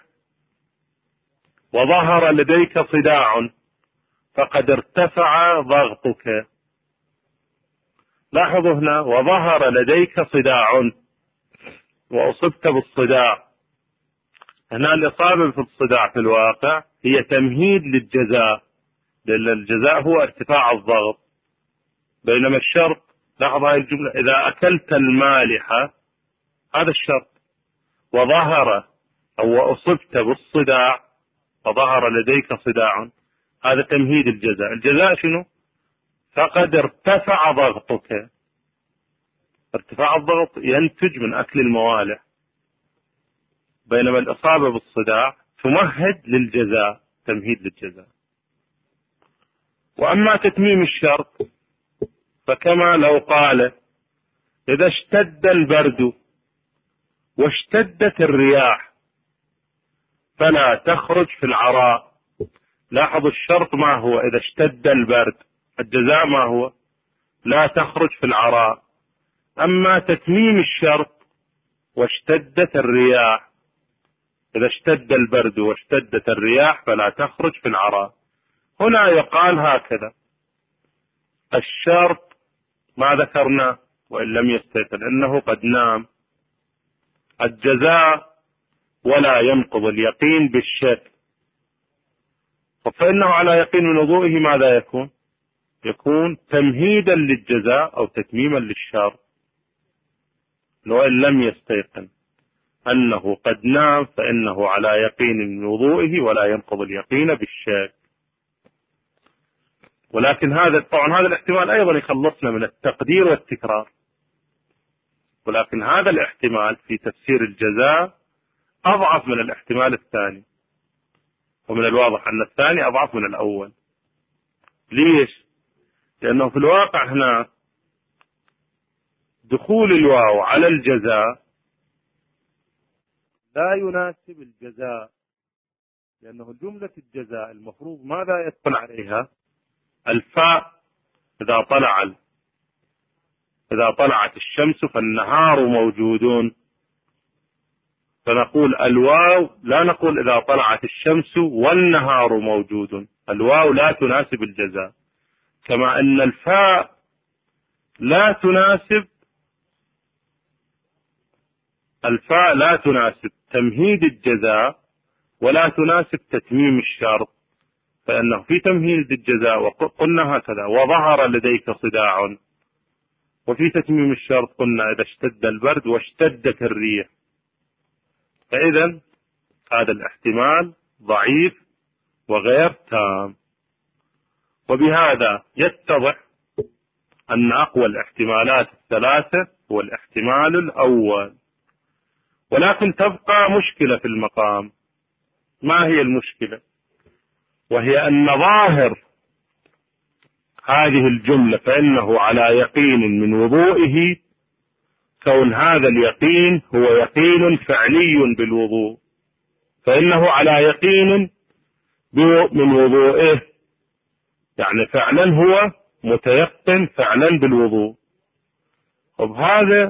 وظهر لديك صداع فقد ارتفع ضغطك. لاحظوا هنا وظهر لديك صداع وأصبت بالصداع. هنا الإصابة في الصداع في الواقع هي تمهيد للجزاء، لأن الجزاء هو ارتفاع الضغط. بينما الشرط، لاحظ هذه الجملة، إذا أكلت المالحة، هذا الشرط، وظهر أو أصبت بالصداع فظهر لديك صداع، هذا تمهيد الجزاء. الجزاء شنو؟ فقد ارتفع ضغطك. ارتفاع الضغط ينتج من أكل الموالح، بينما الإصابة بالصداع تمهد للجزاء، تمهيد للجزاء. وأما تتميم الشرط فكما لو قال إذا اشتد البرد واشتدت الرياح فلا تخرج في العراء. لاحظوا الشرط ما هو؟ إذا اشتد البرد. الجزاء ما هو؟ لا تخرج في العراء. أما تتميم الشرط واشتدت الرياح، إذا اشتد البرد واشتدت الرياح فلا تخرج في العراء. هنا يقال هكذا: الشرط ما ذكرنا وإن لم يستيقظ إنه قد نام. الجزاء ولا ينقض اليقين بالشك، فإنه على يقين من وضوئه ماذا يكون؟ يكون تمهيدا للجزاء أو تتميما للشرط. وإن لم يستيقن أنه قد نام فإنه على يقين من وضوئه ولا ينقض اليقين بالشك. ولكن هذا طبعا هذا الاحتمال أيضا يخلصنا من التقدير والتكرار، ولكن هذا الاحتمال في تفسير الجزاء أضعف من الاحتمال الثاني، ومن الواضح أن الثاني أضعف من الأول. ليش؟ لأنه في الواقع هنا دخول الواو على الجزاء لا يناسب الجزاء، لأنه جملة الجزاء المفروض ماذا يدخل عليها؟ الفاء. إذا طلع إذا طلعت الشمس فالنهار موجود، فنقول الواو، لا نقول إذا طلعت الشمس والنهار موجود. الواو لا تناسب الجزاء، كما أن الفاء لا تناسب الفاء لا تناسب تمهيد الجزاء ولا تناسب تتميم الشرط، فإنه في تمهيد الجزاء وقلنا هكذا: وظهر لديك صداع، وفي تتميم الشرط قلنا إذا اشتد البرد واشتدت الريح. فإذا هذا الاحتمال ضعيف وغير تام، وبهذا يتضح أن أقوى الاحتمالات الثلاثة هو الاحتمال الأول. ولكن تبقى مشكلة في المقام. ما هي المشكلة؟ وهي أن ظاهر هذه الجملة فإنه على يقين من وضوئه، كون هذا اليقين هو يقين فعلي بالوضوء، فإنه على يقين من وضوئه، يعني فعلا هو متيقن فعلا بالوضوء. وبهذا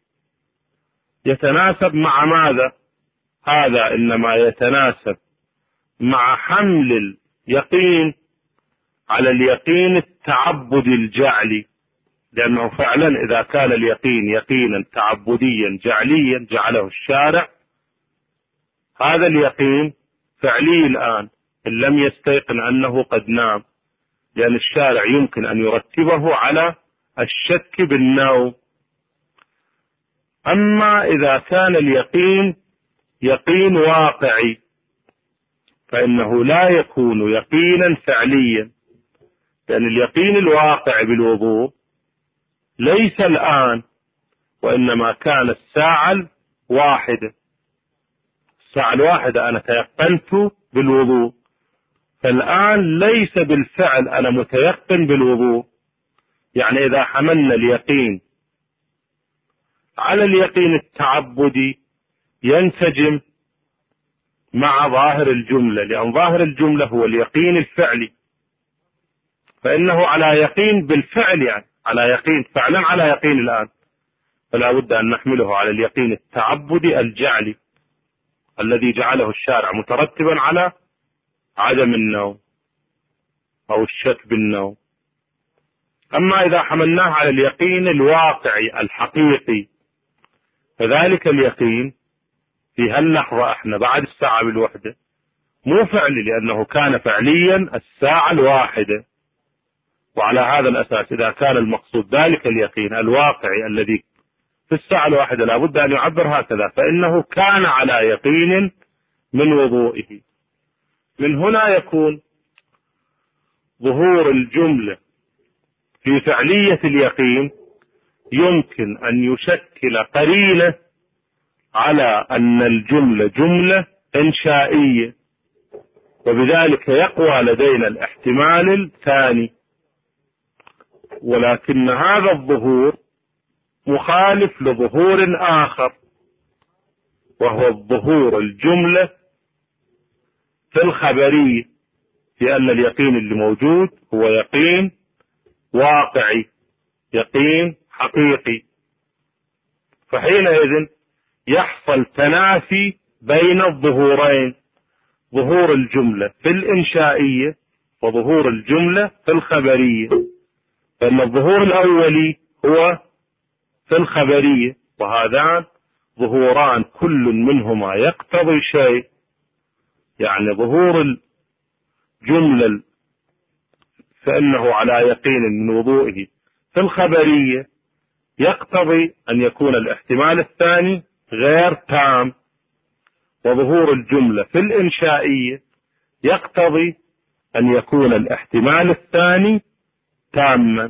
يتناسب مع ماذا؟ هذا إنما يتناسب مع حمل اليقين على اليقين التعبدي الجعلي، لأنه فعلا إذا كان اليقين يقينا تعبديا جعليا جعله الشارع، هذا اليقين فعلي الآن إن لم يستيقن أنه قد نام، لأن الشارع يمكن أن يرتبه على الشك بالنوم. أما إذا كان اليقين يقين واقعي فإنه لا يكون يقينا فعليا، لأن اليقين الواقع بالوضوء ليس الآن، وإنما كان الساعة الواحدة. الساعة الواحدة أنا تيقنت بالوضوء، فالآن ليس بالفعل أنا متيقن بالوضوء. يعني إذا حملنا اليقين على اليقين التعبدي ينسجم مع ظاهر الجملة، لأن ظاهر الجملة هو اليقين الفعلي، فإنه على يقين بالفعل، يعني على يقين فعلا على يقين الآن، فلا بد أن نحمله على اليقين التعبدي الجعلي الذي جعله الشارع مترتبا على عدم النوم أو الشك بالنوم. أما إذا حملناه على اليقين الواقعي الحقيقي، فذلك اليقين في هاللحظة احنا بعد الساعة بالوحدة مو فعلي، لأنه كان فعليا الساعة الواحدة. وعلى هذا الأساس إذا كان المقصود ذلك اليقين الواقعي الذي في الساعة الواحدة لابد أن يعبر هكذا، فإنه كان على يقين من وضوئه. من هنا يكون ظهور الجملة في فعلية اليقين يمكن أن يشكل قرينة على أن الجملة جملة إنشائية، وبذلك يقوى لدينا الاحتمال الثاني. ولكن هذا الظهور مخالف لظهور آخر، وهو الظهور الجملة في الخبرية، لأن اليقين اللي موجود هو يقين واقعي، يقين حقيقي، فحينئذ يحصل تنافي بين الظهورين، ظهور الجملة في الإنشائية وظهور الجملة في الخبرية، فإن الظهور الأولي هو في الخبرية، وهذان ظهوران كل منهما يقتضي شيء، يعني ظهور الجملة فإنه على يقين من وضوئه في الخبرية يقتضي أن يكون الاحتمال الثاني غير تام، وظهور الجملة في الإنشائية يقتضي أن يكون الاحتمال الثاني تاما.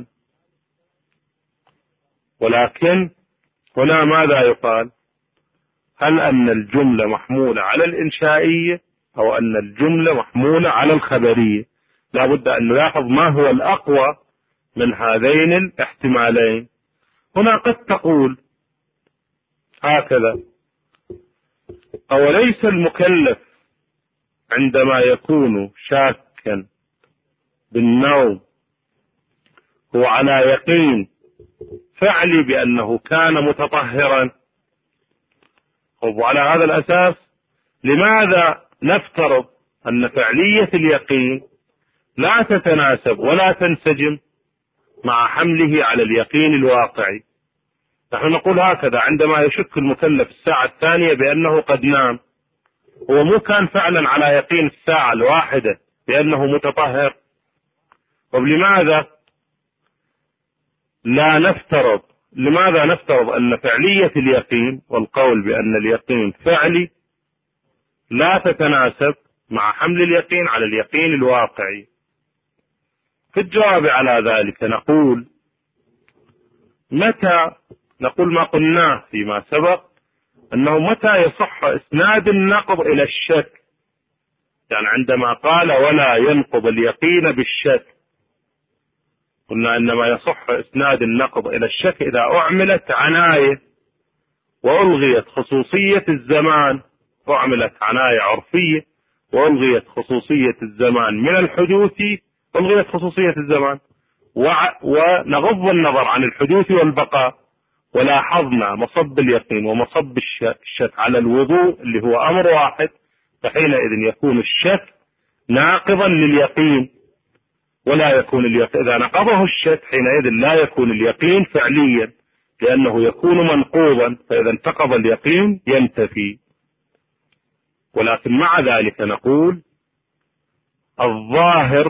ولكن هنا ماذا يقال؟ هل أن الجملة محمولة على الإنشائية أو أن الجملة محمولة على الخبرية؟ لا بد أن نلاحظ ما هو الأقوى من هذين الاحتمالين. هنا قد تقول هكذا: أوليس المكلف عندما يكون شاكا بالنوم هو على يقين فعلي بأنه كان متطهرا؟ وعلى هذا الأساس لماذا نفترض أن فعلية اليقين لا تتناسب ولا تنسجم مع حمله على اليقين الواقعي؟ نحن نقول هكذا: عندما يشك المكلف الساعة الثانية بأنه قد نام، هو مو كان فعلا على يقين الساعة الواحدة بأنه متطهر؟ ولماذا لا نفترض لماذا نفترض أن فعلية اليقين والقول بأن اليقين فعلي لا تتناسب مع حمل اليقين على اليقين الواقعي؟ في الجواب على ذلك نقول متى نقول ما قلناه فيما سبق، أنه متى يصح إسناد النقض إلى الشك، يعني عندما قال ولا ينقض اليقين بالشك، قلنا إنما يصح إسناد النقض إلى الشك إذا أعملت عناية وألغيت خصوصية الزمان، أعملت عناية عرفية وألغيت خصوصية الزمان من الحدوث، ألغيت خصوصية الزمان ونغض النظر عن الحدوث والبقاء، ولاحظنا مصب اليقين ومصب الشك على الوضوء اللي هو أمر واحد، فحينئذ يكون الشك ناقضا لليقين، ولا يكون اليقين إذا نقضه الشك حينئذ لا يكون اليقين فعليا، لأنه يكون منقوضا، فإذا انتقض اليقين ينتفي. ولكن مع ذلك نقول الظاهر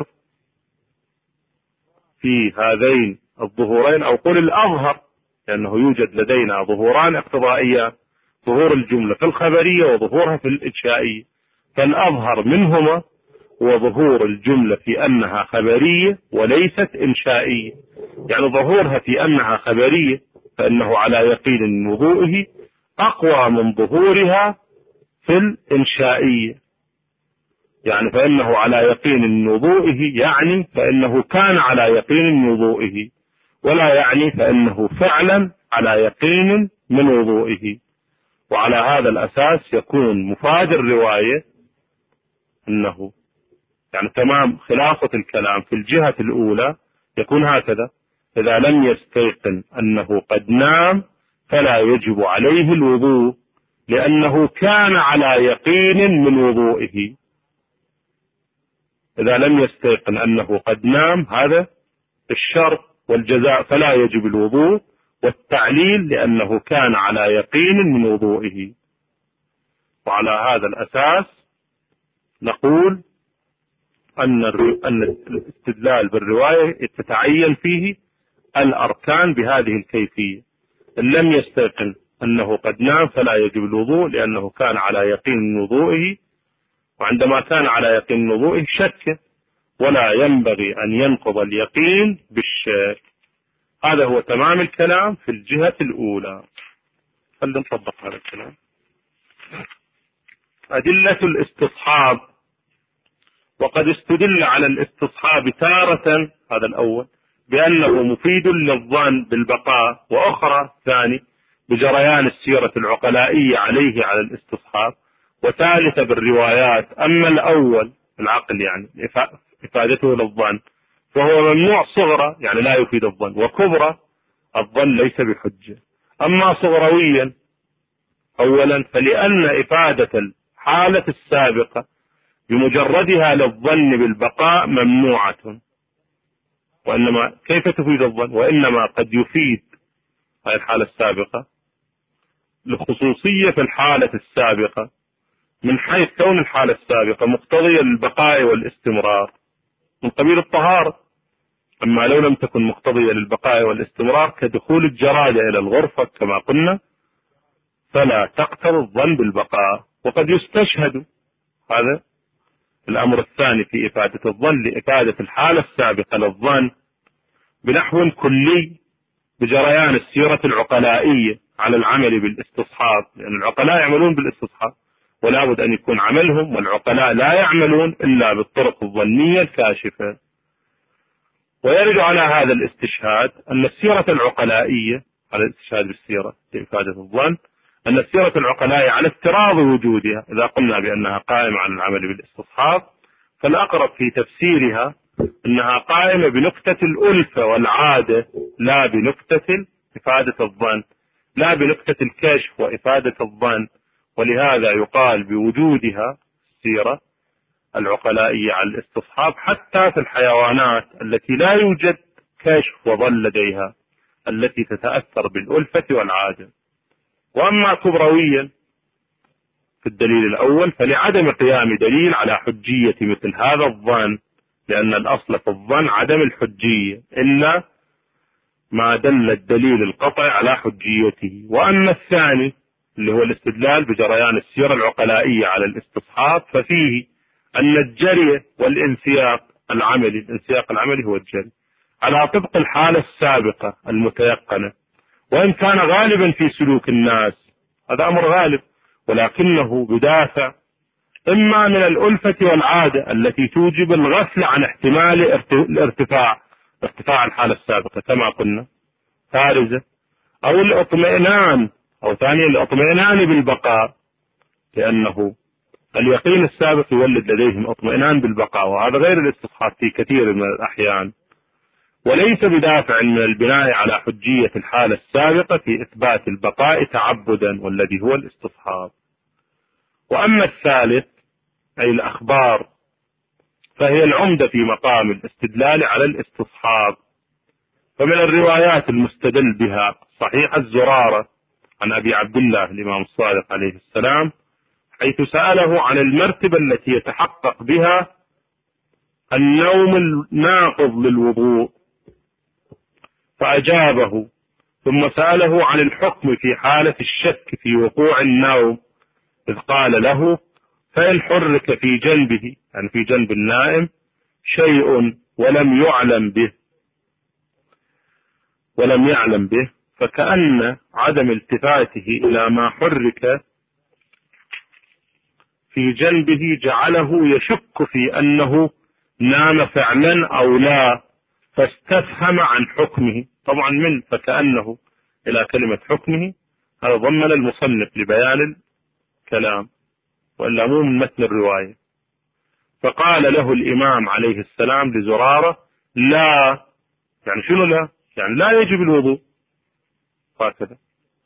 في هذين الظهورين، أو قل الأظهر، لأنه يوجد لدينا ظهوران اقتضائيان، ظهور الجملة في الخبرية وظهورها في الإنشائية، فالأظهر منهما هو ظهور الجملة في أنها خبرية وليست إنشائية، يعني ظهورها في أنها خبرية فإنه على يقين من وضوئه أقوى من ظهورها في الإنشائية، يعني فإنه على يقين من وضوئه يعني فإنه كان على يقين من وضوئه، ولا يعني فإنه فعلا على يقين من وضوئه. وعلى هذا الأساس يكون مفاد الرواية أنه يعني تمام خلاصة الكلام في الجهة الأولى يكون هكذا: إذا لم يستيقن أنه قد نام فلا يجب عليه الوضوء لأنه كان على يقين من وضوئه. إذا لم يستيقن أنه قد نام هذا الشرط والجزاء فلا يجب الوضوء، والتعليل لأنه كان على يقين من وضوئه. وعلى هذا الأساس نقول أن أن الاستدلال بالرواية تتعين فيه الأركان بهذه الكيفية: إن لم يستيقن أنه قد نام فلا يجب الوضوء لأنه كان على يقين من وضوئه، وعندما كان على يقين من وضوئه شك، ولا ينبغي أن ينقض اليقين بالشك. هذا هو تمام الكلام في الجهة الأولى. خلينا نطبق هذا الكلام. أدلة الاستصحاب. وقد استدل على الاستصحاب تارة، هذا الأول، بأنه مفيد للظن بالبقاء، وأخرى ثاني بجريان السيرة العقلائية عليه على الاستصحاب، وثالثة بالروايات. أما الأول العقل يعني إفادته للظن فهو ممنوع صغرى يعني لا يفيد الظن، وكبرى الظن ليس بحجة. أما صغرويا أولا فلأن إفادة الحالة السابقة بمجردها للظن بالبقاء ممنوعة، وإنما كيف تفيد الظن؟ وإنما قد يفيد هذه الحالة السابقة لخصوصية في الحالة السابقة من حيث كون الحالة السابقة مقتضية للبقاء والاستمرار من قبيل الطهارة. أما لو لم تكن مقتضية للبقاء والاستمرار كدخول الجرادة إلى الغرفة كما قلنا فلا تقتضي الظن بالبقاء. وقد يستشهد هذا الأمر الثاني في إفادة الظن لإفادة الحالة السابقة للظن بنحو كلي بجريان السيرة العقلائية على العمل بالاستصحاب، لأن يعني العقلاء يعملون بالاستصحاب ولا بد أن يكون عملهم، والعقلاء لا يعملون إلا بالطرق الظنية الكاشفة. ويرد على هذا الاستشهاد أن السيرة العقلائية على الاستشهاد بالسيرة لإفادة الظن أن السيرة العقلائية على افتراض وجودها إذا قلنا بأنها قائمة على العمل بالاستصحاب فالأقرب في تفسيرها أنها قائمة بنكتة الألفة والعادة لا بنكتة إفادة الظن، لا بنكتة الكشف وإفادة الظن. ولهذا يقال بوجودها السيرة العقلائية على الاستصحاب حتى في الحيوانات التي لا يوجد كشف وظن لديها التي تتأثر بالألفة والعادة. وأما كبرويا في الدليل الأول فلعدم قيام دليل على حجية مثل هذا الظن، لأن الأصل في الظن عدم الحجية إلا ما دل الدليل القطعي على حجيته. وأما الثاني اللي هو الاستدلال بجريان السيرة العقلائية على الاستصحاب ففيه أن الجري والانسياق العملي، الانسياق العملي هو الجري على طبق الحالة السابقة المتيقنة، وإن كان غالبا في سلوك الناس هذا أمر غالب، ولكنه بدافع إما من الألفة والعادة التي توجب الغفل عن احتمال الارتفاع ارتفاع الحالة السابقة كما قلنا فارزة، أو الاطمئنان، أو ثانيا الاطمئنان بالبقاء، لأنه اليقين السابق يولد لديهم اطمئنان بالبقاء، وهذا غير الاستصحاب في كثير من الأحيان، وليس بدافع من البناء على حجية الحالة السابقة في إثبات البقاء تعبدا والذي هو الاستصحاب. وأما الثالث أي الأخبار فهي العمدة في مقام الاستدلال على الاستصحاب. فمن الروايات المستدل بها صحيح الزرارة عن أبي عبد الله الإمام الصادق عليه السلام حيث سأله عن المرتبة التي يتحقق بها النوم الناقض للوضوء فأجابه، ثم سأله عن الحكم في حالة الشك في وقوع النوم إذ قال له فإن حرك في جنبه يعني في جنب النائم شيء ولم يعلم به ولم يعلم به فكأن عدم التفاته إلى ما حرك في جنبه جعله يشك في أنه نام فعلا أو لا، فاستفهم عن حكمه. طبعا من فكأنه إلى كلمة حكمه هذا ضمن المصنف لبيان الكلام وإلا مو من متن الرواية. فقال له الإمام عليه السلام لزرارة لا، يعني شنو لا؟ يعني لا يجب الوضوء هكذا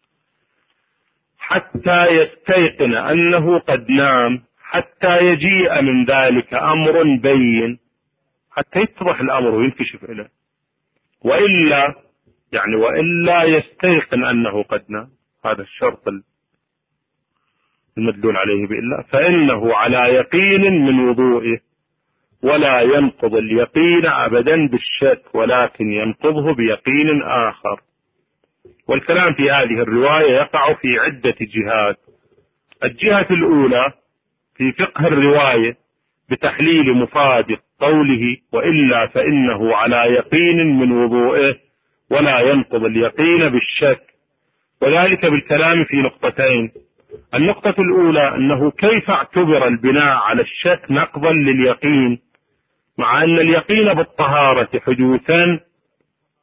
حتى يستيقن أنه قد نام، حتى يجيء من ذلك أمر بين، حتى يتضح الأمر وينكشف إليه، وإلا يعني وإلا يستيقن أنه قد نام، هذا الشرط المدلول عليه بإلا، فإنه على يقين من وضوئه ولا ينقض اليقين أبدا بالشك ولكن ينقضه بيقين آخر. والكلام في هذه الرواية يقع في عدة جهات. الجهة الأولى في فقه الرواية بتحليل مفاد قوله وإلا فإنه على يقين من وضوئه ولا ينقض اليقين بالشك، وذلك بالكلام في نقطتين. النقطة الأولى أنه كيف اعتبر البناء على الشك نقضا لليقين مع أن اليقين بالطهارة حدوثا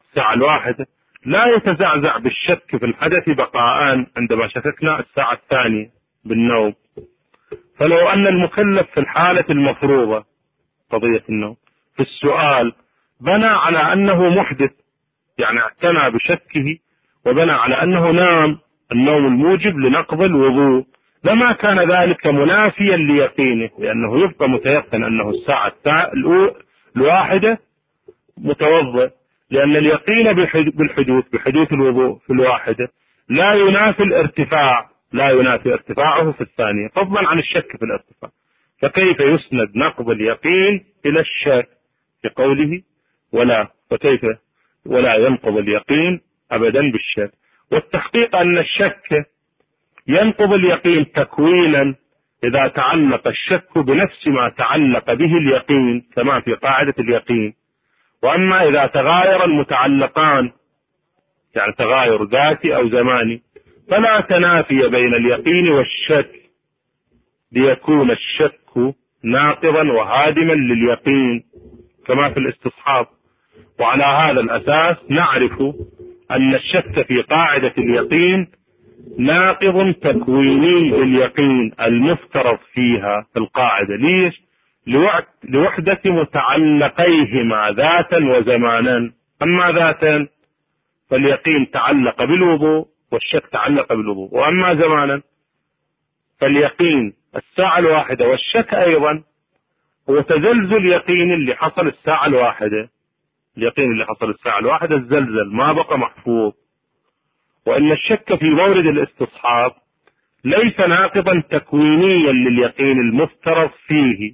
الساعة الواحدة لا يتزعزع بالشك في الحدث بقاء عندما شككنا الساعة الثانية بالنوم. فلو أن المكلف في الحالة المفروضة قضية النوم في السؤال بنى على أنه محدث، يعني اعتنى بشكه وبنى على أنه نام النوم الموجب لنقض الوضوء، لما كان ذلك منافيا ليقينه، لأنه يبقى متيقن أنه الساعة الواحدة متوضئ، لأن اليقين بالحدوث بحدوث الوضوء في الواحدة لا ينافي الارتفاع، لا ينافي ارتفاعه في الثانية، فضلا عن الشك في الارتفاع. فكيف يسند نقض اليقين إلى الشك في قوله ولا، فكيف ولا ينقض اليقين أبدا بالشك. والتحقيق أن الشك ينقض اليقين تكوينا إذا تعلق الشك بنفس ما تعلق به اليقين كما في قاعدة اليقين. وأما إذا تغاير المتعلقان، يعني تغاير ذاتي أو زماني، فلا تنافي بين اليقين والشك ليكون الشك ناقضا وهادما لليقين كما في الاستصحاب. وعلى هذا الأساس نعرف أن الشك في قاعدة اليقين ناقض تكويني لليقين المفترض فيها في القاعدة. ليش؟ لوحدة متعلقيهما ذاتا وزمانا. أما ذاتا فاليقين تعلق بالوضوء والشك تعلق بالوضوء، وأما زمانا فاليقين الساعة الواحدة والشك أيضا هو تزلزل يقين اللي حصل الساعة الواحدة. اليقين اللي حصل الساعة الواحدة الزلزل ما بقى محفوظ. وأن الشك في مورد الاستصحاب ليس ناقضا تكوينيا لليقين المفترض فيه.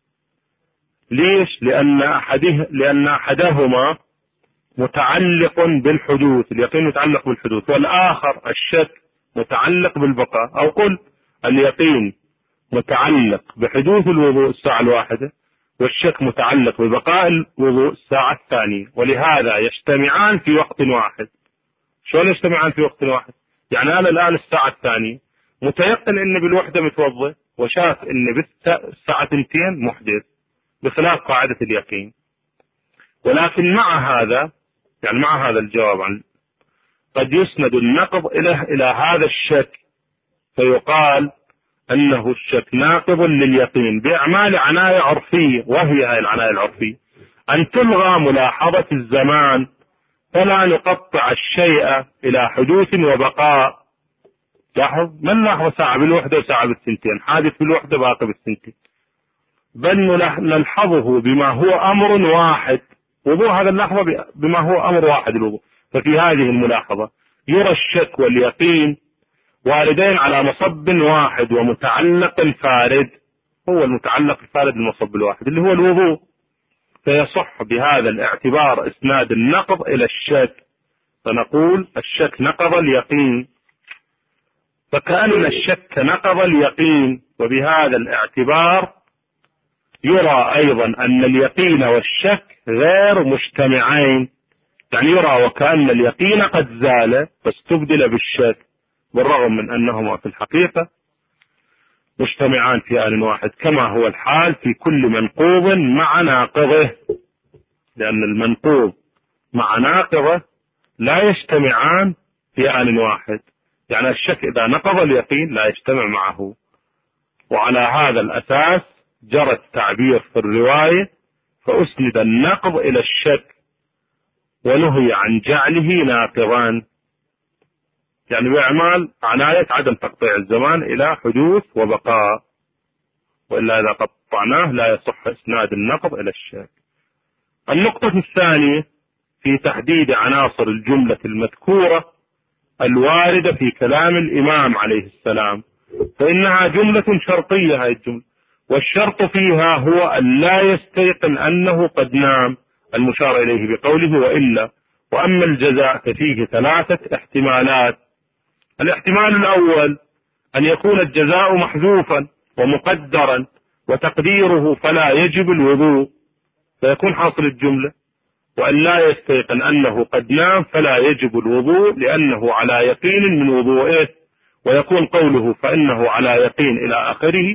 ليش؟ لأن أحده لأن أحدهما متعلق بالحدوث، اليقين متعلق بالحدوث، والآخر الشك متعلق بالبقاء. أو قل اليقين متعلق بحدوث الوضوء الساعة الواحدة والشك متعلق ببقاء الوضوء الساعة الثانية، ولهذا يجتمعان في وقت واحد. شلون يجتمعان في وقت واحد؟ يعني أنا الآن الساعة الثانية متيقن إن بالوحدة متوضئ وشاف إن بالساعة اثنتين محدث بخلاف قاعدة اليقين. ولكن مع هذا يعني مع هذا الجواب عن قد يسند النقض إلى إلى هذا الشك، فيقال أنه الشك ناقض لليقين بإعمال عناية عرفية، وهي هذه العناية العرفية أن تلغى ملاحظة الزمان، فلا نقطع الشيء إلى حدوث وبقاء. لاحظ، من لاحظ ساعة بالوحدة وساعة بالسنتين، حادث بالوحدة باقي بالسنتين، بل نلحظه بما هو أمر واحد. وضوء هذا اللحظة بما هو أمر واحد الوضوء. ففي هذه الملاحظة يرى الشك واليقين واردين على مصب واحد ومتعلق فارد، هو المتعلق الفارد المصب الواحد اللي هو الوضوء. فيصح بهذا الاعتبار اسناد النقض إلى الشك، فنقول الشك نقض اليقين، فكأن الشك نقض اليقين. وبهذا الاعتبار يرى أيضا أن اليقين والشك غير مجتمعين، يعني يرى وكأن اليقين قد زال فاستبدل بالشك، بالرغم من أنهما في الحقيقة مجتمعان في آن واحد، كما هو الحال في كل منقوض مع ناقضه، لأن المنقوض مع ناقضه لا يجتمعان في آن واحد. يعني الشك إذا نقض اليقين لا يجتمع معه. وعلى هذا الأساس جرى التعبير في الرواية فأسند النقض إلى الشك ونهي عن جعله ناقضا، يعني بإعمال عناية عدم تقطيع الزمان إلى حدوث وبقاء، وإلا إذا قطعناه لا يصح إسناد النقض إلى الشك. النقطة الثانية في تحديد عناصر الجملة المذكورة الواردة في كلام الإمام عليه السلام، فإنها جملة شرطية هذه الجملة، والشرط فيها هو أن لا يستيقن أنه قد نام المشار إليه بقوله وإلا. وأما الجزاء ففيه ثلاثة احتمالات. الاحتمال الأول أن يكون الجزاء محذوفا ومقدرا وتقديره فلا يجب الوضوء، فيكون حاصل الجملة، وأن لا يستيقن أنه قد نام فلا يجب الوضوء لأنه على يقين من وضوئه، ويكون قوله فإنه على يقين إلى آخره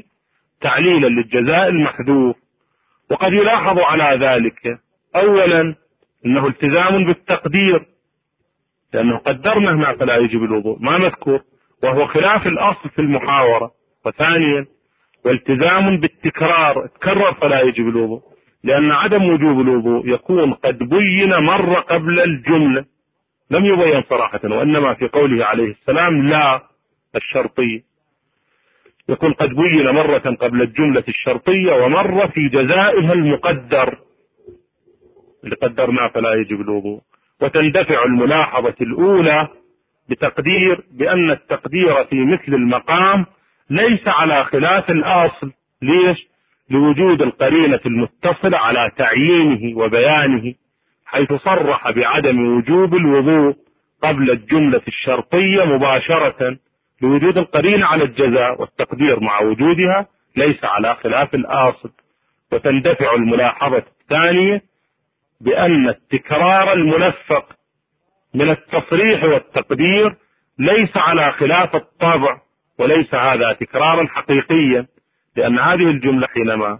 تعليلا للجزاء المحذوف. وقد يلاحظ على ذلك أولا إنه التزام بالتقدير، لأنه قدرنا هنا فلا يجب الوضوء ما مذكور، وهو خلاف الأصل في المحاورة. وثانيا والتزام بالتكرار، تكرر فلا يجب الوضوء، لأن عدم وجوب الوضوء يكون قد بين مرة قبل الجملة، لم يبين صراحة، وإنما في قوله عليه السلام لا الشرطية يكون قد بين مرة قبل الجملة الشرطية ومرة في جزائها المقدر اللي قدرنا فلا يجب الوضوء. وتندفع الملاحظة الأولى بتقدير بأن التقدير في مثل المقام ليس على خلاف الأصل. ليش؟ لوجود القرينة المتصلة على تعيينه وبيانه، حيث صرح بعدم وجوب الوضوء قبل الجملة الشرطية مباشرة، لوجود القرينة على الجزاء، والتقدير مع وجودها ليس على خلاف الأصل. وتندفع الملاحظة الثانية بأن التكرار المنفق من التصريح والتقدير ليس على خلاف الطبع، وليس هذا تكرارا حقيقيا، لأن هذه الجملة حينما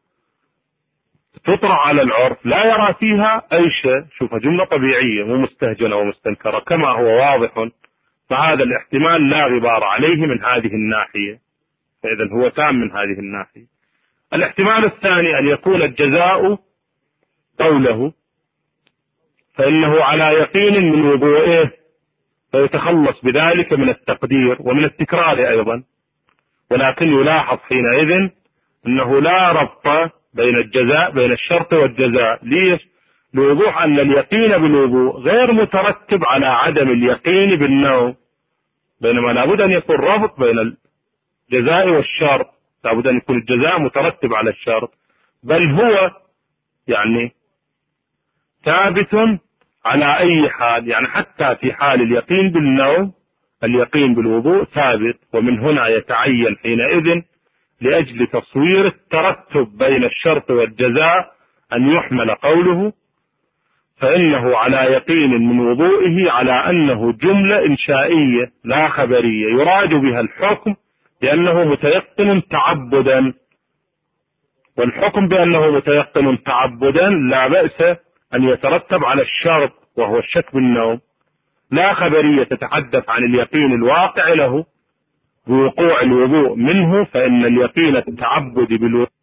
تطرح على العرف لا يرى فيها أي شيء، شوفها جملة طبيعية مو مستهجنة ومستنكرة كما هو واضح، فهذا الاحتمال لا غبار عليه من هذه الناحية، فإذا هو تام من هذه الناحية. الاحتمال الثاني أن يكون الجزاء قوله فإنه على يقين من وضوئه، فيتخلص بذلك من التقدير ومن التكرار أيضا، ولكن يلاحظ حينئذ أنه لا ربط بين الجزاء بين الشرط والجزاء. ليش؟ لوضوح أن اليقين بالوضوء غير مترتب على عدم اليقين بالنوم، بينما لابد أن يكون ربط بين الجزاء والشرط، لابد أن يكون الجزاء مترتب على الشرط، بل هو يعني ثابت على أي حال، يعني حتى في حال اليقين بالنوم اليقين بالوضوء ثابت. ومن هنا يتعين حينئذ لأجل تصوير الترتب بين الشرط والجزاء أن يحمل قوله فإنه على يقين من وضوئه على أنه جملة إنشائية لا خبرية يراد بها الحكم بأنه متيقن تعبدا، والحكم بأنه متيقن تعبدا لا بأس أن يترتب على الشرط وهو الشك بالنوم، لا خبرية تتحدث عن اليقين الواقع له بوقوع الوضوء منه، فإن اليقين التعبد بالوضوء